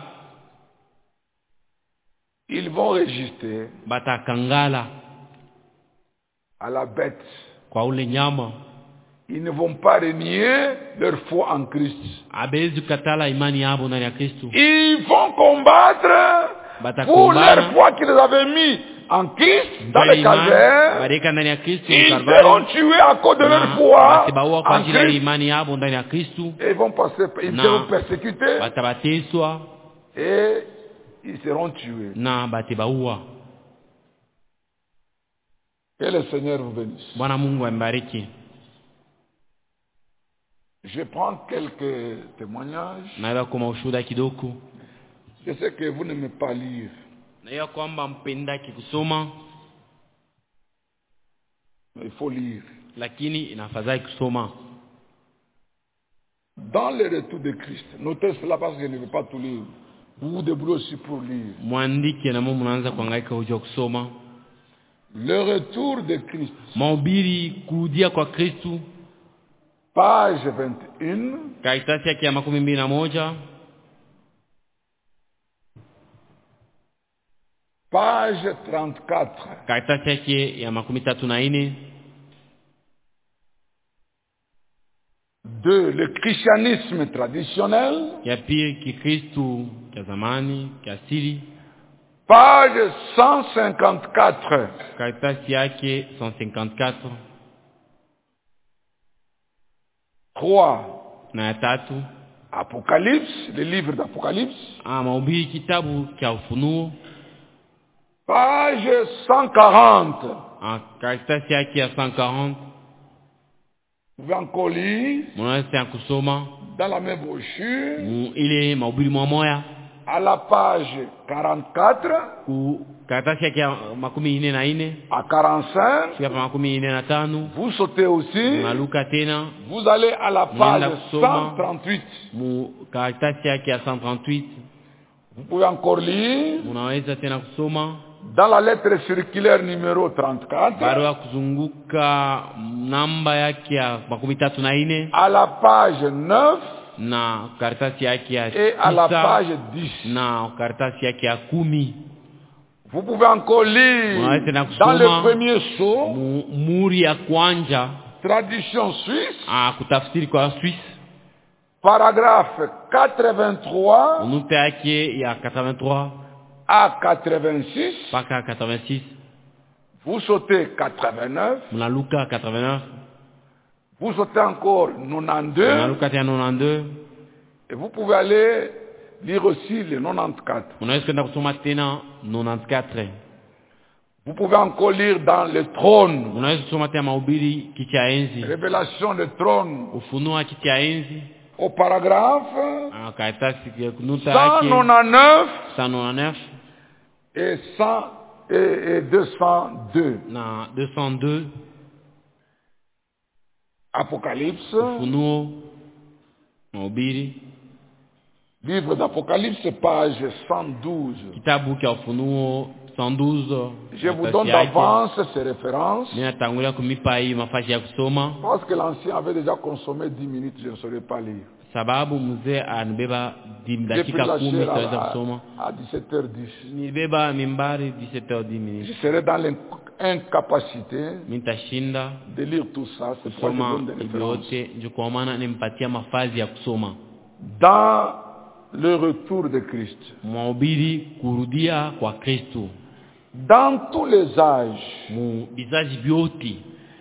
ils vont résister batakangala à la bête. kwa ule nyama, Ils ne vont pas renier leur foi en Christ. abezi kukatala imani yabo ndani ya Kristo, Ils vont combattre pour batakumbana leur foi qu'ils avaient mis en Christ dans kwa ile le imani calvaire. bareka ndani ya Kristo Ils Kalvari, seront tués à cause de leur na foi batibaua kwa en ajili ya ile Christ. imani yabo ndani ya Kristo, Et ils vont passer, ils Na. seront persécutés batabateswa et ils seront tués. na batibaua. Que le Seigneur vous bénisse. Bwana Mungu ambariki. Je prends quelques témoignages. Naweza kama ushuhuda kidogo. Je sais que vous n'aimez pas lire. Najua kwamba mpendaki kusoma, Mais il faut lire. lakini inafadhali kusoma. Dans le retour de Christ, notez cela parce que je ne vais pas tout lire. Vous vous débrouillez aussi pour lire. Mwandike na Mungu mnaanza kuhangaika hujua kusoma. Le retour de Christ, Mahubiri kurudia kwa Kristo, page vingt et un, karatasi yake ya makumi mbili na moja, page trente-quatre. karatasi yake ya makumi tatu na nne. deux. Le christianisme traditionnel, Ya pili Kikristo cha zamani kiasili, page cent cinquante-quatre. karatasi yake cent cinquante-quatre. trois. Na ya tatu Apocalypse, le livre d'Apocalypse, ah, mahubiri kitabu cha Ufunuo, page cent quarante. ah, karatasi yake ya cent quarante. Vous pouvez encore lire Mnaweza ya kusoma dans la même brochure, mu ile mahubiri mwamoya à la page quarante-quatre, ku karatasi yake ya makumi ine na ine à quarante-cinq. fika pa makumi ine na tano. Vous sautez aussi, Unaluka tena vous allez à la page Mnaenda kusoma. cent trente-huit. mu karatasi yake ya cent trente-huit. Vous pouvez encore lire Unaweza tena kusoma dans la lettre circulaire numéro trente-quatre, barua kuzunguka namba yake ya makumi tatu na ine à la page neuf na karatasi yake ya et à la tisa page dix. na karatasi yake ya kumi. Vous pouvez encore lire Unaweza tena dans le kusoma premier saut, mu, muri ya kwanja, tradition suisse, ah, kutafsiri kwa Swiss, paragraphe quatre-vingt-trois unupe yake ya quatre-vingt-trois à quatre-vingt-six. mpaka quatre-vingt-six. Vous sautez quatre-vingt-neuf, Mnaluka quatre-vingt-neuf, vous sautez encore quatre-vingt-douze, mnaluka tena quatre-vingt-deux. et vous pouvez aller lire aussi le quatre-vingt-quatorze. Unaweza kwenda kusoma tena quatre-vingt-quatre. Vous pouvez encore lire dans le trône, Unaweza kusoma tena mahubiri kiti ya enzi, révélation le trône, ufunuo kiti ya enzi, au paragraphe ah, karatasi ya kunuta cent yake quatre-vingt-neuf cent quatre-vingt-neuf et cent et, et deux cent deux. na deux cent deux. Apocalypse, Ufunuo mahubiri, livre d'Apocalypse, page cent douze. kitabu cha Ufunuo cent douze. Je vous donne d'avance ces références. Ninatangulia kumipa hii mafasi ya kusoma. Parce que l'ancien avait déjà consommé dix minutes, je ne saurais pas lire. Sababu mzee anibeba dakika kumi siweza kusoma. À dix-sept heures dix. Nibeba mimbari dix-sept heures dix. Je serai dans l'incapacité Nitashinda de lire tout ça, c'est pourquoi je donne des références. Ndio maana nimpatia mafasi ya kusoma. Dans le retour de Christ. Mhubiri kurudia kwa Kristo. Dans tous les âges. Mu vizazi vyote.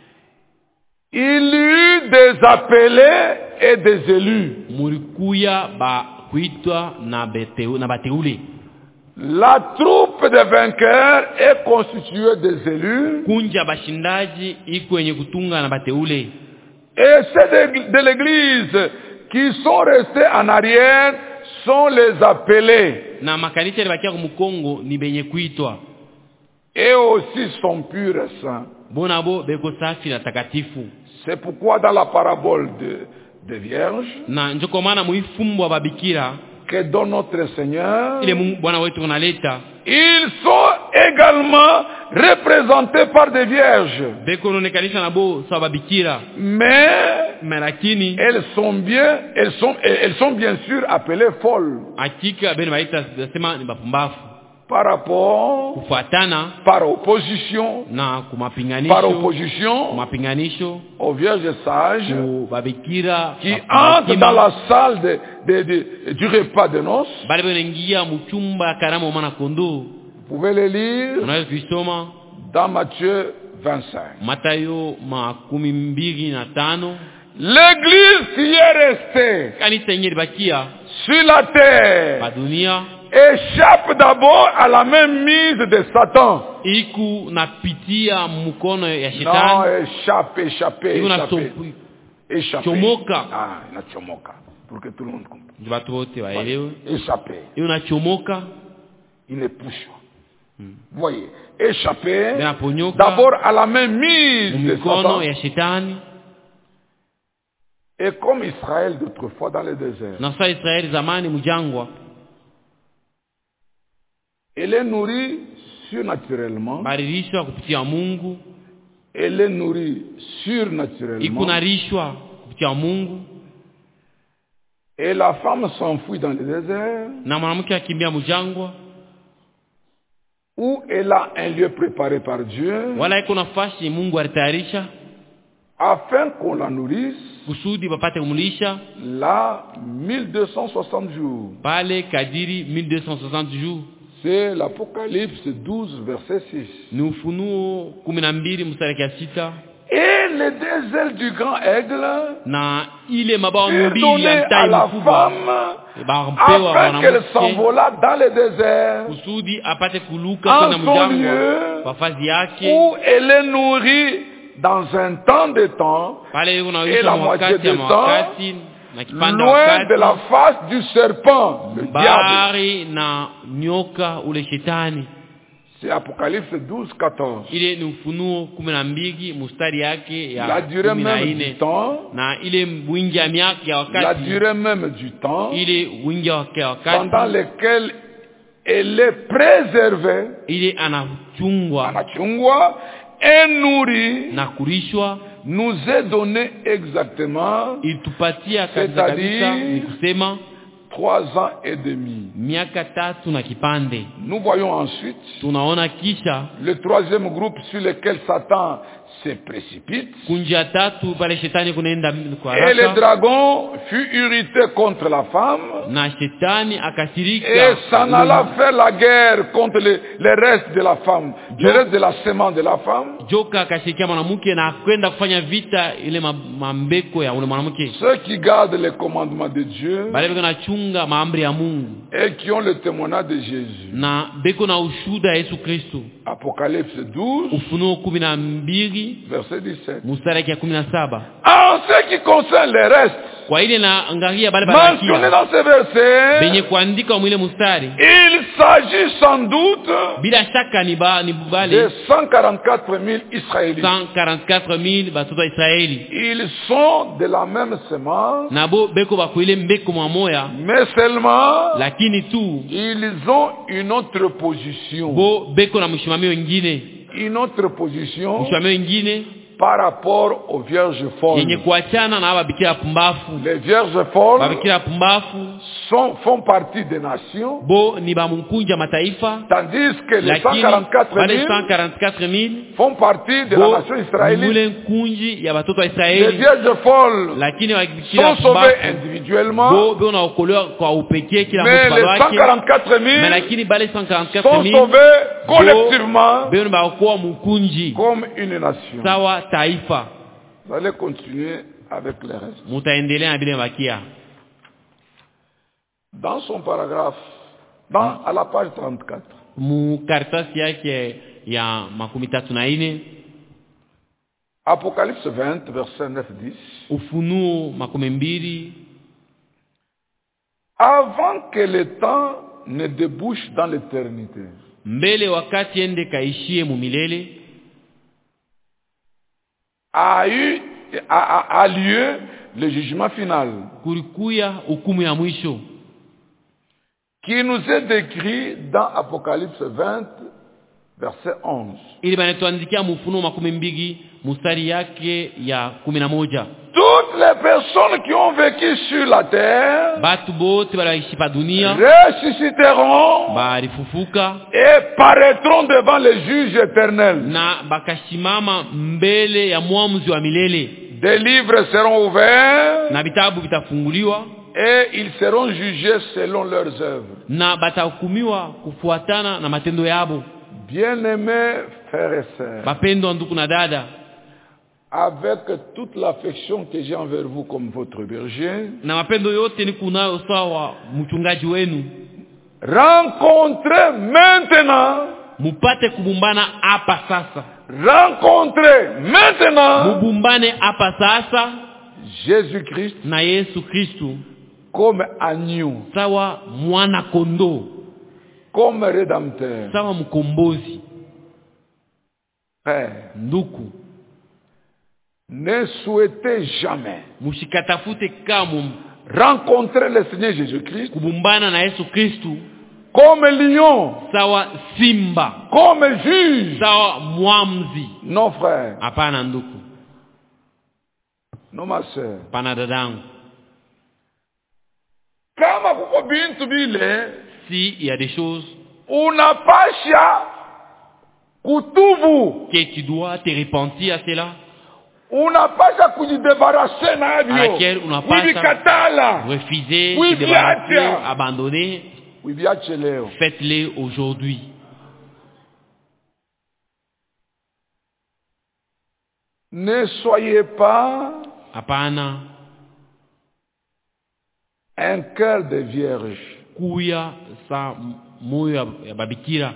Il y eut des appelés et des élus. Mulikuya ba kuitwa na beteu na bateule. La troupe des vainqueurs est constituée des élus. Kunja bashindaji iko yenye kutunga na bateule. Et ceux de l'église qui sont restés en arrière sont les appelés. Na makanisa yalibakia ku Kongo ni benye kuitwa. Et aussi sont purs et saints. Bonabo beko safi na takatifu. C'est pourquoi dans la parabole de des vierges, na njoko maana muifumbo wa babikira que donne notre Seigneur, ile Bwana wetu unaleta, ils sont également représentés par des vierges. Beko nonekanisha nabo sawa babikira. Mais Lakini elles sont bien, elles sont elles sont bien sûr appelées folles. Hakika bene baita sema ni bapumbafu. Par rapport, kufuatana, par opposition, na kumapinganisho, par opposition, kumapinganisho aux vierges sages babikira qui entrent dans la salle de, de, de, du repas de noces. Bale benengia muchumba karamo mwana kondo. Vous pouvez les lire dans Matthieu vingt-cinq. Matayo makumi mbili na tano. L'église qui est restée kanisa yenye bakia sur la terre pa dunia échappe d'abord à la même mise de Satan. Iku napitia mkono ya shetani. Non, échappe, échappe, échappe. Échappe. Chomoka. Ah, na chomoka. Pour que tout le monde comprenne. Watu wote waelewe. Échapper. Una chomoka. Il est poussé. Hmm. Vous voyez, échapper d'abord à la même mise de Satan. Ya shetani. Et comme Israël d'autrefois dans le désert. Na sa Israeli zamani mjangwa. Elle est nourrie surnaturellement. Barilishwa kupitia Mungu. Elle est nourrie surnaturellement. Ikunarishwa kupitia Mungu. Et la femme s'enfuit dans le désert. Na mwanamke akimbia mjangwa. Où elle a un lieu préparé par Dieu. Wala iko nafasi Mungu alitayarisha. Afin qu'on la nourrisse. Kusudi bapate kumlisha. Là, mille deux cent soixante jours. Pale kadiri mille deux cent soixante jours. C'est l'Apocalypse douze, verset six. Ni Ufunuo kumi na mbili mstari wa sita. Et les deux ailes du grand aigle na ile mabawa mbili ya mtai mkubwa afin qu'elle s'envola dans le désert kusudi apate kuluka kwenda mjangwa kwa fazi yake où elle est nourrie dans un temps de temps et la moitié du temps loin de la face du serpent, le diable. Na nyoka ule shetani. C'est Apocalypse douze, quatorze. Ile ni Ufunuo kumi na mbili mstari yake ya la durée même du temps. Na ile wingi ya miaka ya wakati. La durée même du temps. Ile wingi ya wakati. Pendant lequel elle est préservée. Ile anachungwa. Anachungwa et nourrie. Na kulishwa. Nous est donné exactement. Itupatia kabisa kabisa ni kusema trois ans et demi. Miaka tatu na kipande. Nous voyons ensuite tunaona kisha le troisième groupe sur lequel Satan se précipite. Kunja tatu pale shetani kunaenda kwa haraka. Et le dragon fut irrité contre la femme. Na shetani akasirika. Et s'en alla faire la guerre contre le, le reste de la femme, jo, le reste de la semence de la femme. Joka akashikia mwanamke na kwenda kufanya vita ile mambeko ya ule mwanamke. Ceux qui gardent les commandements de Dieu. Bale beko na chunga maamri ya Mungu. Et qui ont le témoignage de Jésus. Na beko na ushuhuda Yesu Kristo. Apocalypse douze. Ufunuo kumi na mbili. Verset dix-sept. Mstari ya kumi na saba. En ce qui concerne les restes. Kwa ile na angalia bale mentionné dans ce verset. Benye kuandika mwile mstari. Ils s'agit sans doute bila shaka ni ba ni bubale de cent quarante-quatre mille Israélites. cent quarante-quatre mille batoto Israeli. Ils sont de la même semence. Nabo beko bakuile mbeko mwamoya. Mais seulement lakini tu ils ont une autre position. Bo beko na mshimamio wengine. Une autre position. Mshimamio wengine par rapport aux vierges folles. Yenye kuachana na babikira pumbafu. Les vierges folles babikira pumbafu sont font partie des nations. Bo ni ba mkunja mataifa. Tandis que les cent quarante-quatre mille font partie de la nation israélite. Mule kunji ya batoto wa Israeli. Les vierges folles lakini babikira sont sauvées individuellement. Bo bo na okolewa kwa upekee kila mtu babake. Mais les cent quarante-quatre mille mais lakini bale cent quarante-quatre mille sont sauvés collectivement. Bo ba okoa mkunji comme une nation. Sawa taifa. Vous allez continuer avec le reste. Mutaendelea bila bakia. Dans son paragraphe, dans à la page trente-quatre. Mu karatasi yake ya makumi tatu na nne. Apocalypse vingt verset neuf dix. Ufunuo makumi mbili. Avant que le temps ne débouche dans l'éternité. Mbele wakati ende kaishie mu milele. A eu a, a, a lieu le jugement final. Kulikuya hukumu ya mwisho. Qui nous est décrit dans Apocalypse vingt verset onze. Ili banatuandikia mfunuo makumi mbili mstari yake ya kumi na moja. Toutes les personnes qui ont vécu sur la terre batu bote balaishi pa dunia ressusciteront balifufuka et paraîtront devant le juge éternel. Na bakashimama mbele ya mwamuzi wa milele. Des livres seront ouverts na vitabu vitafunguliwa et ils seront jugés selon leurs œuvres. Na batahukumiwa kufuatana na matendo yabo. Bien-aimés frères et sœurs, bapendwa ndugu na dada, avec toute l'affection que j'ai envers vous comme votre berger, na mapendo yote ni kunayo sawa mchungaji wenu, rencontrez maintenant, mupate kubumbana hapa sasa. Rencontrez maintenant, mubumbane hapa sasa Jésus-Christ na Yesu Kristu comme agneau, sawa mwana kondo, comme rédempteur, sawa mkombozi. Père, nduku, ne souhaitez jamais mushikatafute kamwe rencontrer le Seigneur Jésus-Christ kubumbana na Yesu Kristu comme lion, sawa simba, comme juge, sawa mwamzi. Non frère, hapana nduku, non ma sœur, pana dadangu. Kama kuko bintu bile, si il y a des choses unapasha kutubu, que tu dois te repentir à cela, unapasha kujidebarasser navyo, à laquelle unapasha refuser, se débarrasser, abandonner. Faites-les aujourd'hui. Ne soyez pas apana un cœur de vierge. Kuya sa moyo ya babikira.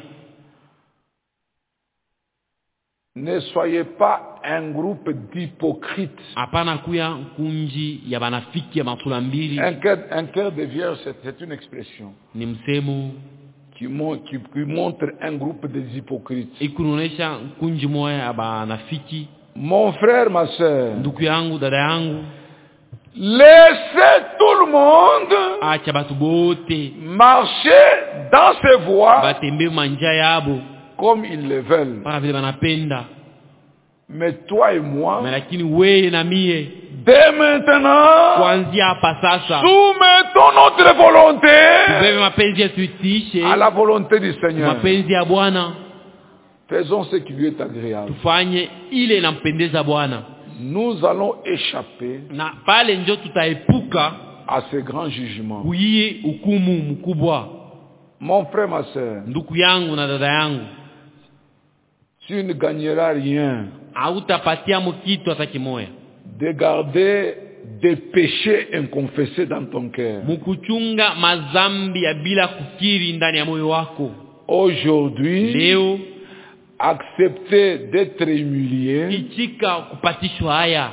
Ne soyez pas un groupe d'hypocrites. Apana kuya kunji ya banafiki ya matula mbili. Un cœur, un cœur de vierge, c'est une expression. Ni msemo qui, qui, qui montre un groupe de hypocrites. Ikunonesha kunji moya ya banafiki. Mon frère, ma sœur, ndugu yangu, dada yangu, laissez tout le monde acha batu bote marcher dans ses voies batembe manja yabo comme ils le veulent. Para vile banapenda. Mais toi et moi, mais lakini wewe na mie, dès maintenant, kuanzia hapa sasa, soumettons notre volonté tubebe mapenzi yetu itishe à la volonté du Seigneur. Mapenzi ya Bwana. Faisons ce qui lui est agréable. Tufanye ile inampendeza Bwana. Nous allons échapper na pale njo tutaepuka à ce grand jugement. Kuiye hukumu mkubwa. Mon frère, ma sœur, ndugu yangu na dada yangu, tu ne gagneras rien hautapatia mkitu hata kimoya de garder des péchés inconfessés dans ton cœur. Mukuchunga mazambi ya bila kukiri ndani ya moyo wako. Aujourd'hui, leo accepter d'être humilié, ichika kupatishwa haya,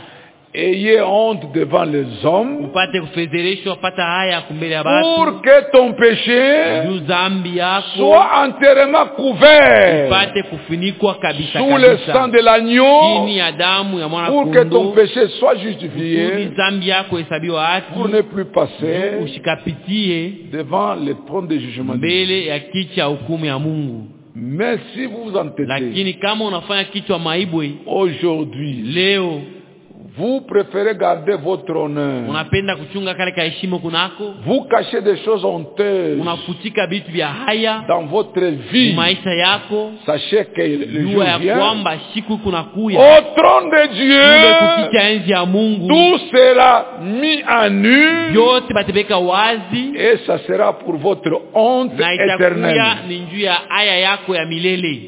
Ayez honte devant les hommes upate kufedhereshwa pata haya kumbele ya pour watu que ton péché juu dhambi yako soit entièrement couvert upate kufunikwa kabisa sous le sang kabisa de l'agneau chini ya damu ya mwana pour que ton kondoo péché soit kusudi justifié dhambi yako hesabiwa pour haki ne plus passer ushikapitie devant le trône de jugement de Dieu. mbele ya kicha hukumu ya Mungu. Mais si vous vous entêtez Lakini kama unafanya kichwa maibwe aujourd'hui, leo vous préférez garder votre honneur, unapenda kuchunga kale ka heshima kunako, vous cachez des choses honteuses unafutika vitu vya haya dans votre vie, maisha yako, sachez que le jour jua ya vient kwamba siku kunakuya au trône de ule Dieu, kukicha enzi ya Mungu tout sera mis à nu yote batebeka wazi et ça sera pour votre honte na itakuya éternelle. ni njuu ya haya yako ya milele.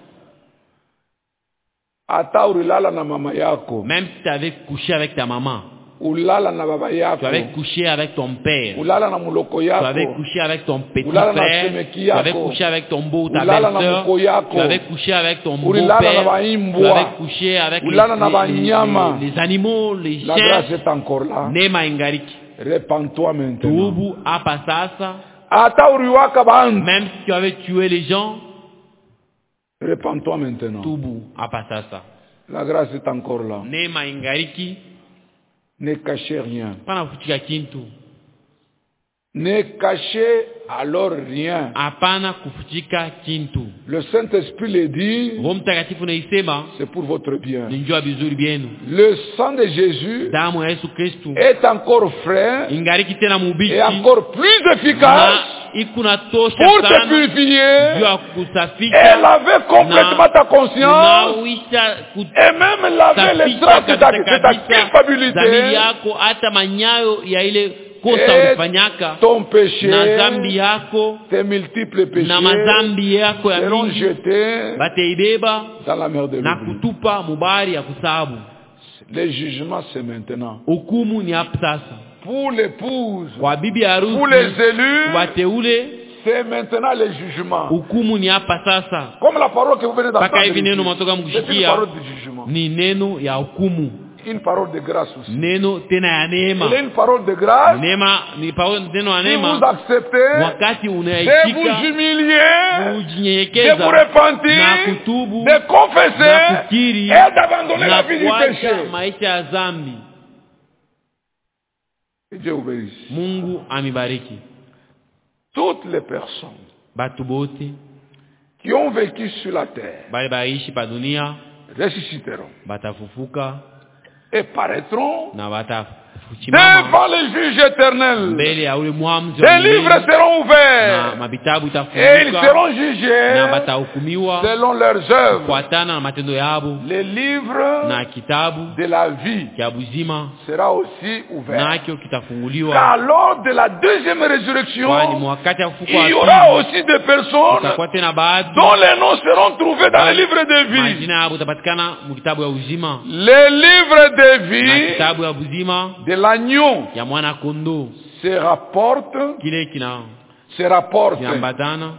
Ata ulala na mama yako, Même si tu avais couché avec ta maman, ulala na baba tu yako, avais couché avec ton père, ulala na muloko tu avais yako, couché avec ton petit ulala na frère, semeki tu avais yako, couché avec ton beau, ta ulala na belle-sœur, moko yako, tu avais couché avec ton ulala na beau-père, tu baimbwa, avais couché avec les, ulala na les, banyama. les, les animaux, les La chiens. grâce est encore là. Neema ingariki. Répands-toi maintenant. Tubu hapa sasa. Ata uriwaka bantu, Même si tu avais tué les gens, répands-toi maintenant. tubu hapa sasa. La grâce est encore là. Neema ingariki. Ne cachez rien. Pana kufutika kintu. Ne cachez alors rien. Hapana kufutika kintu. Le Saint-Esprit le dit, Roho Mtakatifu naisema c'est pour votre bien. ni njoo vizuri byenu. Le sang de Jésus Damu ya Yesu Kristo est encore frais ingariki tena mubichi et encore plus efficace na ikuna tosha pour te sana purifier juu ya et kusafisha laver complètement ta conscience unawisha et même laver les traces de ta, de ta dhamiri culpabilité yako hata manyayo ya ile kosa et ulifanyaka ton péché, na dhambi yako tes multiples péchés na madhambi yako ya seront mingi jetés bateibeba dans la mer de na l'oubli. kutupa mubari ya kusabu. Le jugement c'est maintenant. Hukumu ni hapa sasa Pour l'épouse, kwa bibi harusi, pour les élus, wateule, c'est maintenant le jugement. hukumu ni hapa sasa. Comme la parole que vous venez d'entendre, Mpaka hivi neno matoka c'est une mkushikia parole de jugement. ni neno ya hukumu, Une parole de grâce aussi. neno tena ya neema. Il y a une parole de grâce. Neema ni parole neno ya Si vous neema. acceptez Wakati de vous unaitika humilier, de kujinyenyekeza vous repentir, na kutubu de confesser na kukiri et d'abandonner la na vie du kuacha péché. maisha ya dhambi. Et Dieu vous bénisse. Mungu amibariki. Toutes les personnes Batu bote qui ont vécu sur la terre bali baishi pa dunia ressusciteront batafufuka et paraîtront na batafuchimama devant les juges éternels. mbele ya ule mwamzi Des livres seront na ouverts mabitabu et ils itafunguka seront na jugés batahukumiwa selon leurs œuvres. kufuatana na matendo yabo, Les livres na kitabu de la vie cha buzima sera aussi ouvert. nacho kitafunguliwa. Car lors de la deuxième Kwani résurrection, mwakati ya kufufuka il y wa aura pili aussi des personnes kutakuwa tena baadhi dont les noms seront trouvés dans le livre de vie. majina yabo itapatikana mu kitabu ya uzima, Les livres de na vie kitabu ya buzima de l'agneau ya mwana kondoo se rapportent, kile kina se rapportent kiambatana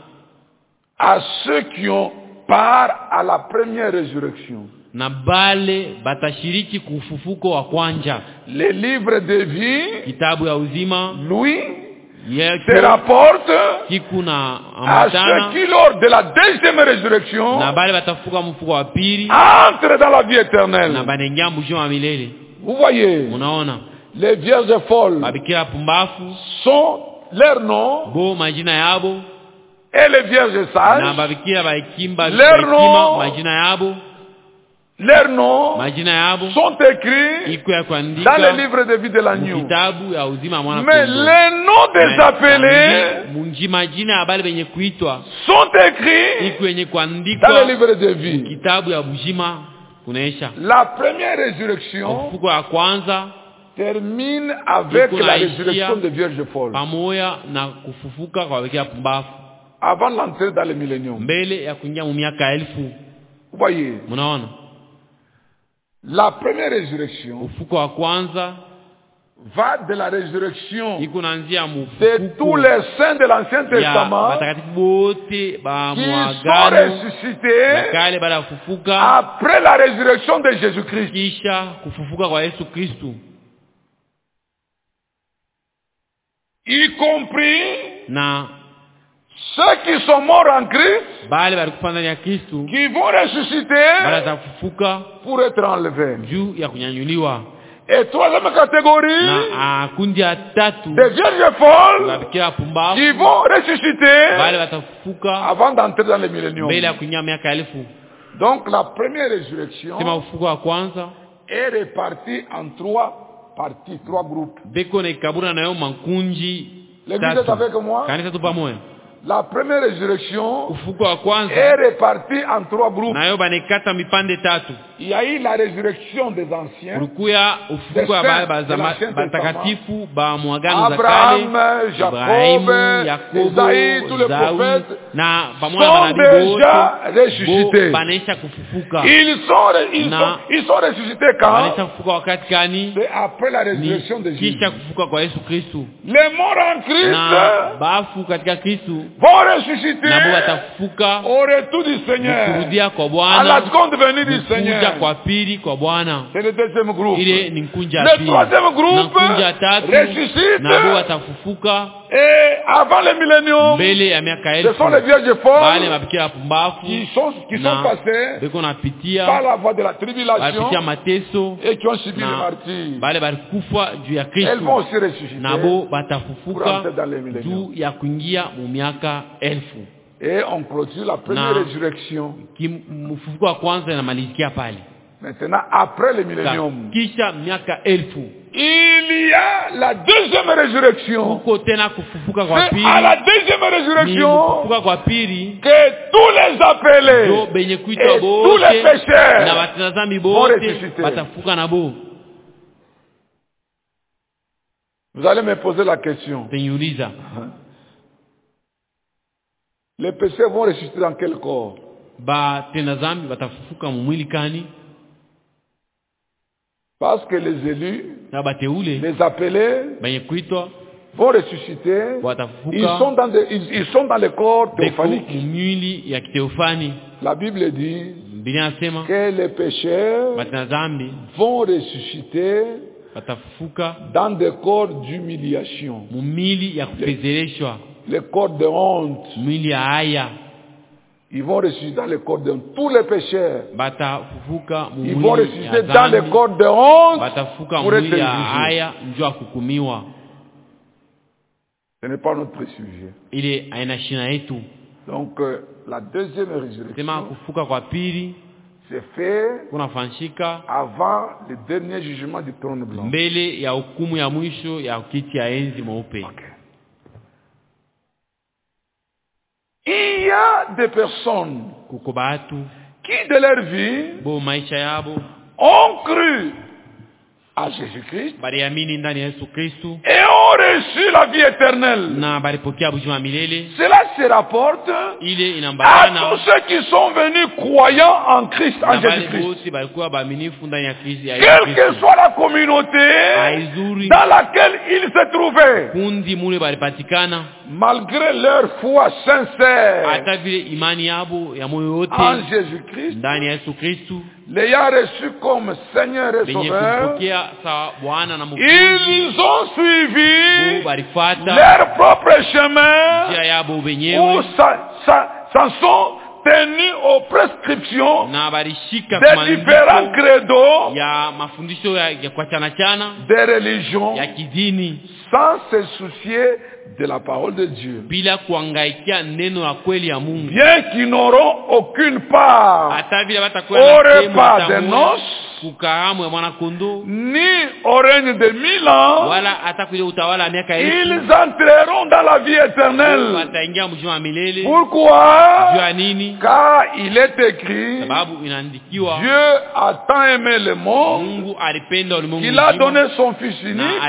à ceux qui ont part à la première résurrection. na bale batashiriki kufufuko wa kwanja. Les livres de vie, Kitabu ya uzima lui, yake se rapporte kikuna à ceux ambatana qui, lors de la deuxième résurrection, na bale batafufuka mfuko wa pili entrent dans la vie na éternelle. banengia mbujo wa milele. Vous voyez, Unaona les vierges folles babikira pumbafu sont leurs noms bo majina yabo et les vierges na sages, babikira baikimba Leur baikima nom, majina yabo leurs noms majina yabo sont écrits iko ya dans kuandika le livre de vie de l'agneau. kitabu ya uzima wa mwana Mais kondoo. les noms des appelés munji majina ya bale benye kuitwa sont écrits iko yenye dans kuandikwa le livre de vie. kitabu ya bujima kunaisha. La première résurrection Ufufuko wa kwanza termine avec Iko la naishia résurrection des vierges folles, pamoja na kufufuka kwa wekea pumbafu avant l'entrée dans le millénium. mbele ya kuingia mu miaka elfu. Vous voyez, Mnaona la première résurrection ufufuko wa kwanza va de la résurrection de tous les saints de l'Ancien Testament qui sont ressuscités après la résurrection de Jésus-Christ. Y compris ceux qui sont morts en Christ, qui vont ressusciter pour être enlevés. Et troisième catégorie, des vierges folles qui vont ressusciter avant d'entrer dans le millénium. Donc la première résurrection est répartie en trois parties, trois groupes. L'église est avec moi. La première résurrection est répartie en trois groupes. Il y a eu la résurrection des anciens, des saints de l'Ancien Testament. Abraham, Jacob, Isaïe, tous les prophètes sont déjà ressuscités. Ils sont, ils sont, ils sont ressuscités quand? C'est après la résurrection de Jésus. Les morts en Christ vont ressusciter au retour du Seigneur, à la seconde venue du Seigneur. C'est le deuxième groupe. Le troisième groupe ressuscite et avant le millénium, ce sont les vierges folles qui sont, qui sont passées par la voie de la tribulation et qui ont subi le martyre. Elles vont aussi ressusciter pour entrer dans le millénium. Et on clôture la première résurrection. Maintenant, après le millénium, il y a la deuxième résurrection. C'est à la deuxième résurrection que tous les appelés et tous les pécheurs vont ressusciter. Vous allez me poser la question. Les pécheurs vont ressusciter dans quel corps? Parce que les élus, les appelés, vont ressusciter. Ils sont dans, de, ils, ils sont dans le corps théophanique. La Bible dit que les pécheurs vont ressusciter dans des corps d'humiliation. Les corps de honte. Ils vont ressusciter dans les corps de honte. Tous les pécheurs, ils vont ressusciter dans les corps de honte pour être jugés. Ce n'est pas notre sujet. Donc, euh, la deuxième résurrection c'est fait avant le dernier jugement du trône blanc. Okay. Il y a des personnes qui de leur vie ont cru à Jésus-Christ et ont reçu la vie éternelle. Cela se rapporte à tous ceux qui sont venus croyants en Christ, en Jésus-Christ. Quelle que soit la communauté dans laquelle ils se trouvaient, malgré leur foi sincère en Jésus-Christ, l'ayant reçu comme Seigneur et Sauveur, ils ont suivi leur propre chemin ou s'en sont tenus aux prescriptions des différents credos des religions sans se soucier de la parole de Dieu. Bien qu'ils n'auront aucune part au repas des noces, ni au règne de mille ans, ils entreront dans la vie éternelle. Pourquoi? Car il est écrit, Dieu a tant aimé le monde qu'il a donné son Fils unique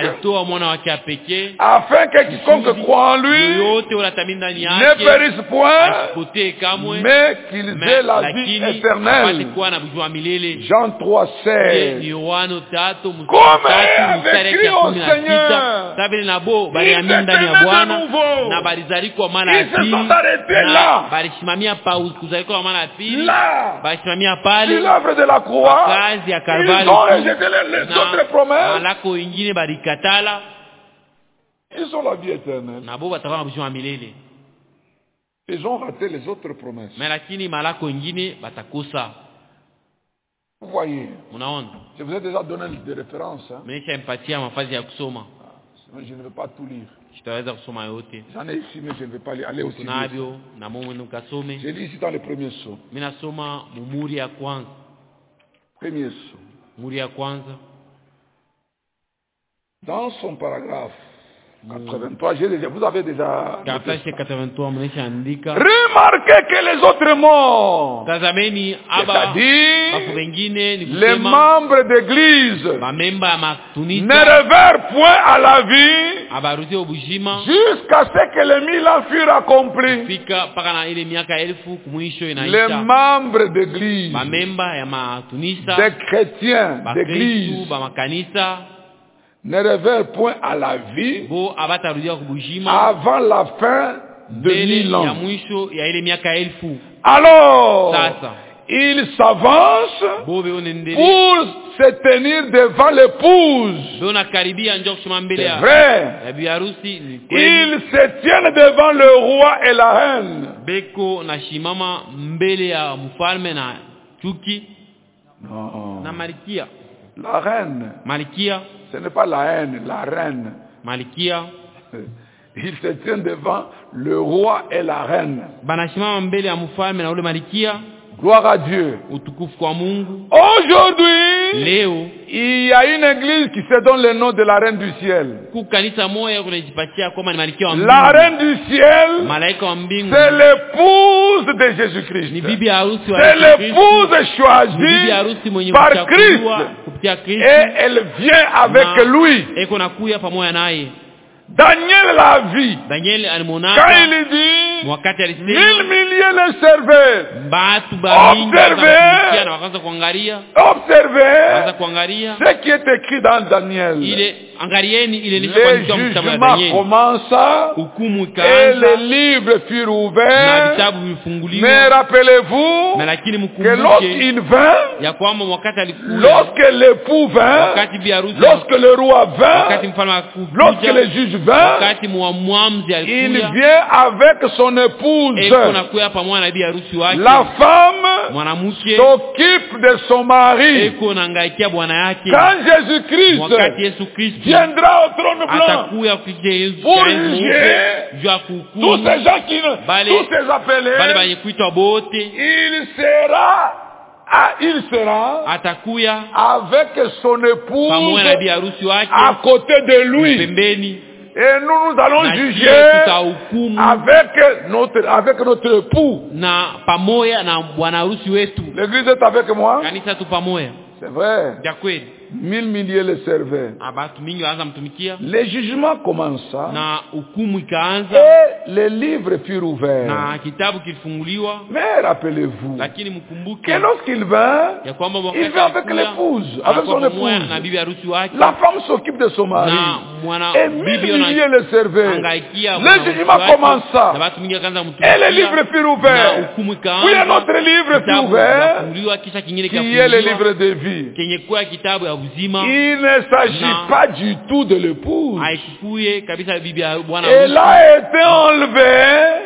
afin que quiconque croit en lui ne périsse point, mais qu'ils aient la vie éternelle. Jean trois seize. Comme avait écrit au Seigneur, ils étaient de nouveau. Ils se sont arrêtés là. Là, sur l'œuvre de la croix, ils ont rejeté les, les autres promesses. Ils ont la vie éternelle. Ils ont raté les autres promesses. Vous voyez, je vous ai déjà donné des références. Hein. Ah, je ne veux pas tout lire. J'en ai ici, mais je ne vais pas aller aussi lire. J'ai lu ici dans les premiers sauts. Premier saut. Dans son paragraphe quatre-vingt-trois, j'ai déjà, vous avez déjà remarqué que les autres morts, c'est-à-dire les membres d'église, ne révèrent point à la vie jusqu'à ce que les mille ans furent accomplis. Les membres d'église, des chrétiens d'église, ne révèrent point à la vie avant la fin de mille ans. Alors, ils s'avancent pour se tenir devant l'épouse. C'est vrai. Ils se tiennent devant le roi et la reine. Non. La reine. Ce n'est pas la haine, la reine. Malikia. Ils se tiennent devant le roi et la reine. Gloire à Dieu. Aujourd'hui, il y a une église qui se donne le nom de la reine du ciel. La reine du ciel, c'est l'épouse de Jésus-Christ. C'est l'épouse choisie par Christ. Et elle vient avec lui. Daniel l'a vu. Quand il dit, mille milliers le servaient. Observez, observez ce qui est écrit dans Daniel. Les jugements commencent et les livres furent ouverts. Mais rappelez-vous que lorsqu'il vint, lorsque l'époux vint, lorsque le roi vint, lorsque le juge vint, il vient avec son épouse. La femme s'occupe de son mari. Quand Jésus-Christ viendra au trône blanc pour juger tous ces gens qui ne, tous ces appelés, il sera Ah, il sera avec son épouse à côté de lui. Et nous, nous allons juger avec notre, avec notre époux. L'église est avec moi. C'est vrai. Mille milliers le servaient. Les jugements commença. Et les livres furent ouverts. Mais rappelez-vous que lorsqu'il vint, il vint avec l'épouse, avec son épouse. La femme s'occupe de son mari. Et mille milliers le servaient. Les jugements commença. Et les livres furent ouverts. Puis un autre livre fut ouvert, qui est le livre de vie. Il ne s'agit pas du tout de l'épouse. Elle a été enlevée.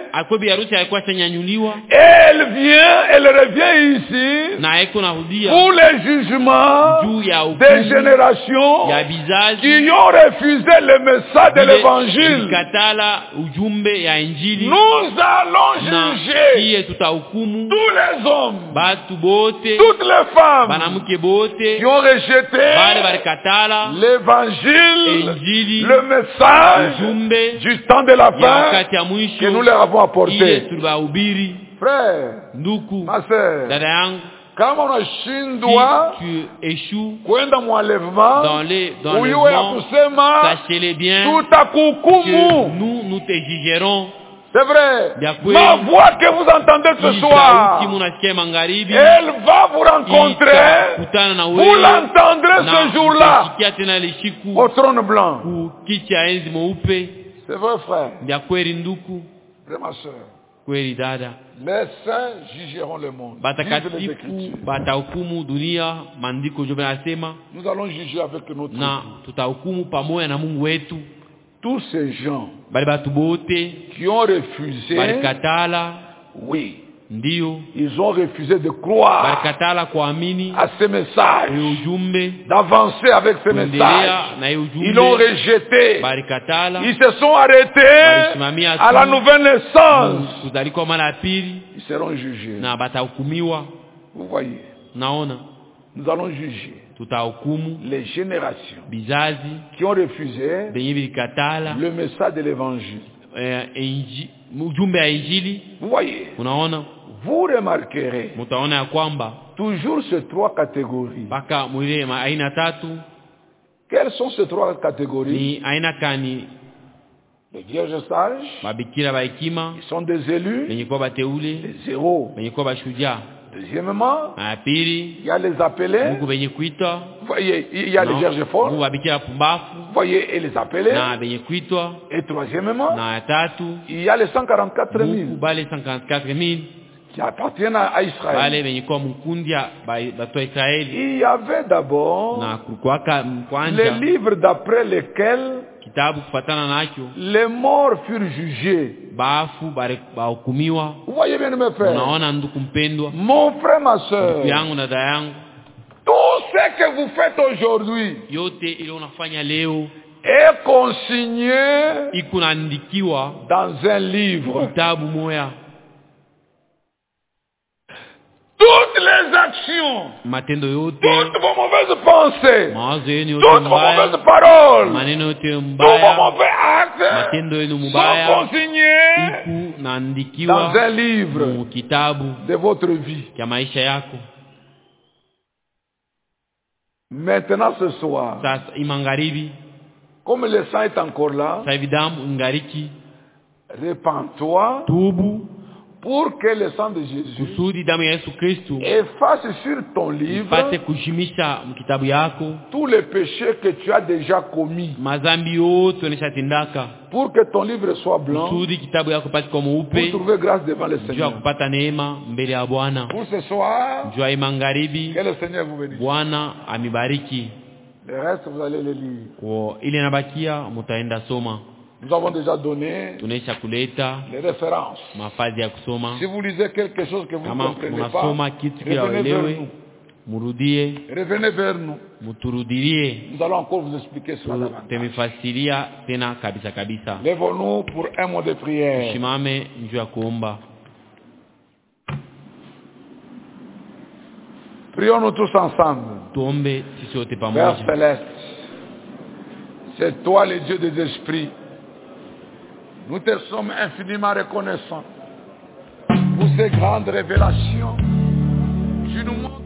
Elle vient, elle revient ici pour les jugements des générations qui ont refusé le message de l'évangile. Nous allons juger tous les hommes, toutes les femmes qui ont rejeté l'évangile, le message du temps de la fin que nous leur avons apporté. Frère, ma soeur, kama unashindwa kwenda mwalevement, uyuwe ya kusema tutakuhukumu. C'est vrai. Ma voix que vous entendez ce soir, elle va vous rencontrer. Vous l'entendrez ce jour-là au trône blanc. C'est vrai, frère. Frère, ma soeur. Les saints jugeront le monde. Nous allons juger avec notre Dieu. Tous ces gens qui ont refusé, oui, ils ont refusé de croire à ce message, d'avancer avec ce message. Ils l'ont rejeté. Ils se sont arrêtés à la nouvelle naissance. Ils seront jugés. Vous voyez, nous allons juger les générations qui ont refusé le message de l'évangile. Vous voyez, vous remarquerez toujours ces trois catégories. Quelles sont ces trois catégories? Les vierges sages, ils sont des élus, des héros. Deuxièmement, il y a les appelés. Vous voyez, il y a les vierges folles. Vous voyez, et les appelés. Et troisièmement, il y a les cent quarante-quatre mille qui appartiennent à Israël. Il y avait d'abord les livres d'après lesquels les morts furent jugés. Vous voyez bien, mes frères. Mon frère, ma soeur, tout ce que vous faites aujourd'hui est consigné dans un livre. Toutes les actions, toutes vos mauvaises pensées, toutes vos mauvaises paroles, tous vos mauvais actes sont consignés dans un livre de votre vie. Maintenant ce soir, comme le sang est encore là, répands-toi pour que le sang de Jésus efface sur ton livre tous les péchés que tu as déjà commis, pour que ton livre soit blanc, pour trouver grâce devant le Seigneur. Pour ce soir, que le Seigneur vous bénisse. Le reste, vous allez le lire. Nous avons déjà donné les références. Si vous lisez quelque chose que vous ne comprenez pas, revenez vers nous. Revenez vers nous. Nous allons encore vous expliquer cela davantage. Lèvons-nous pour un mot de prière. Prions-nous tous ensemble. Père Céleste, c'est toi le Dieu des esprits. Nous te sommes infiniment reconnaissants pour ces grandes révélations. Tu nous montres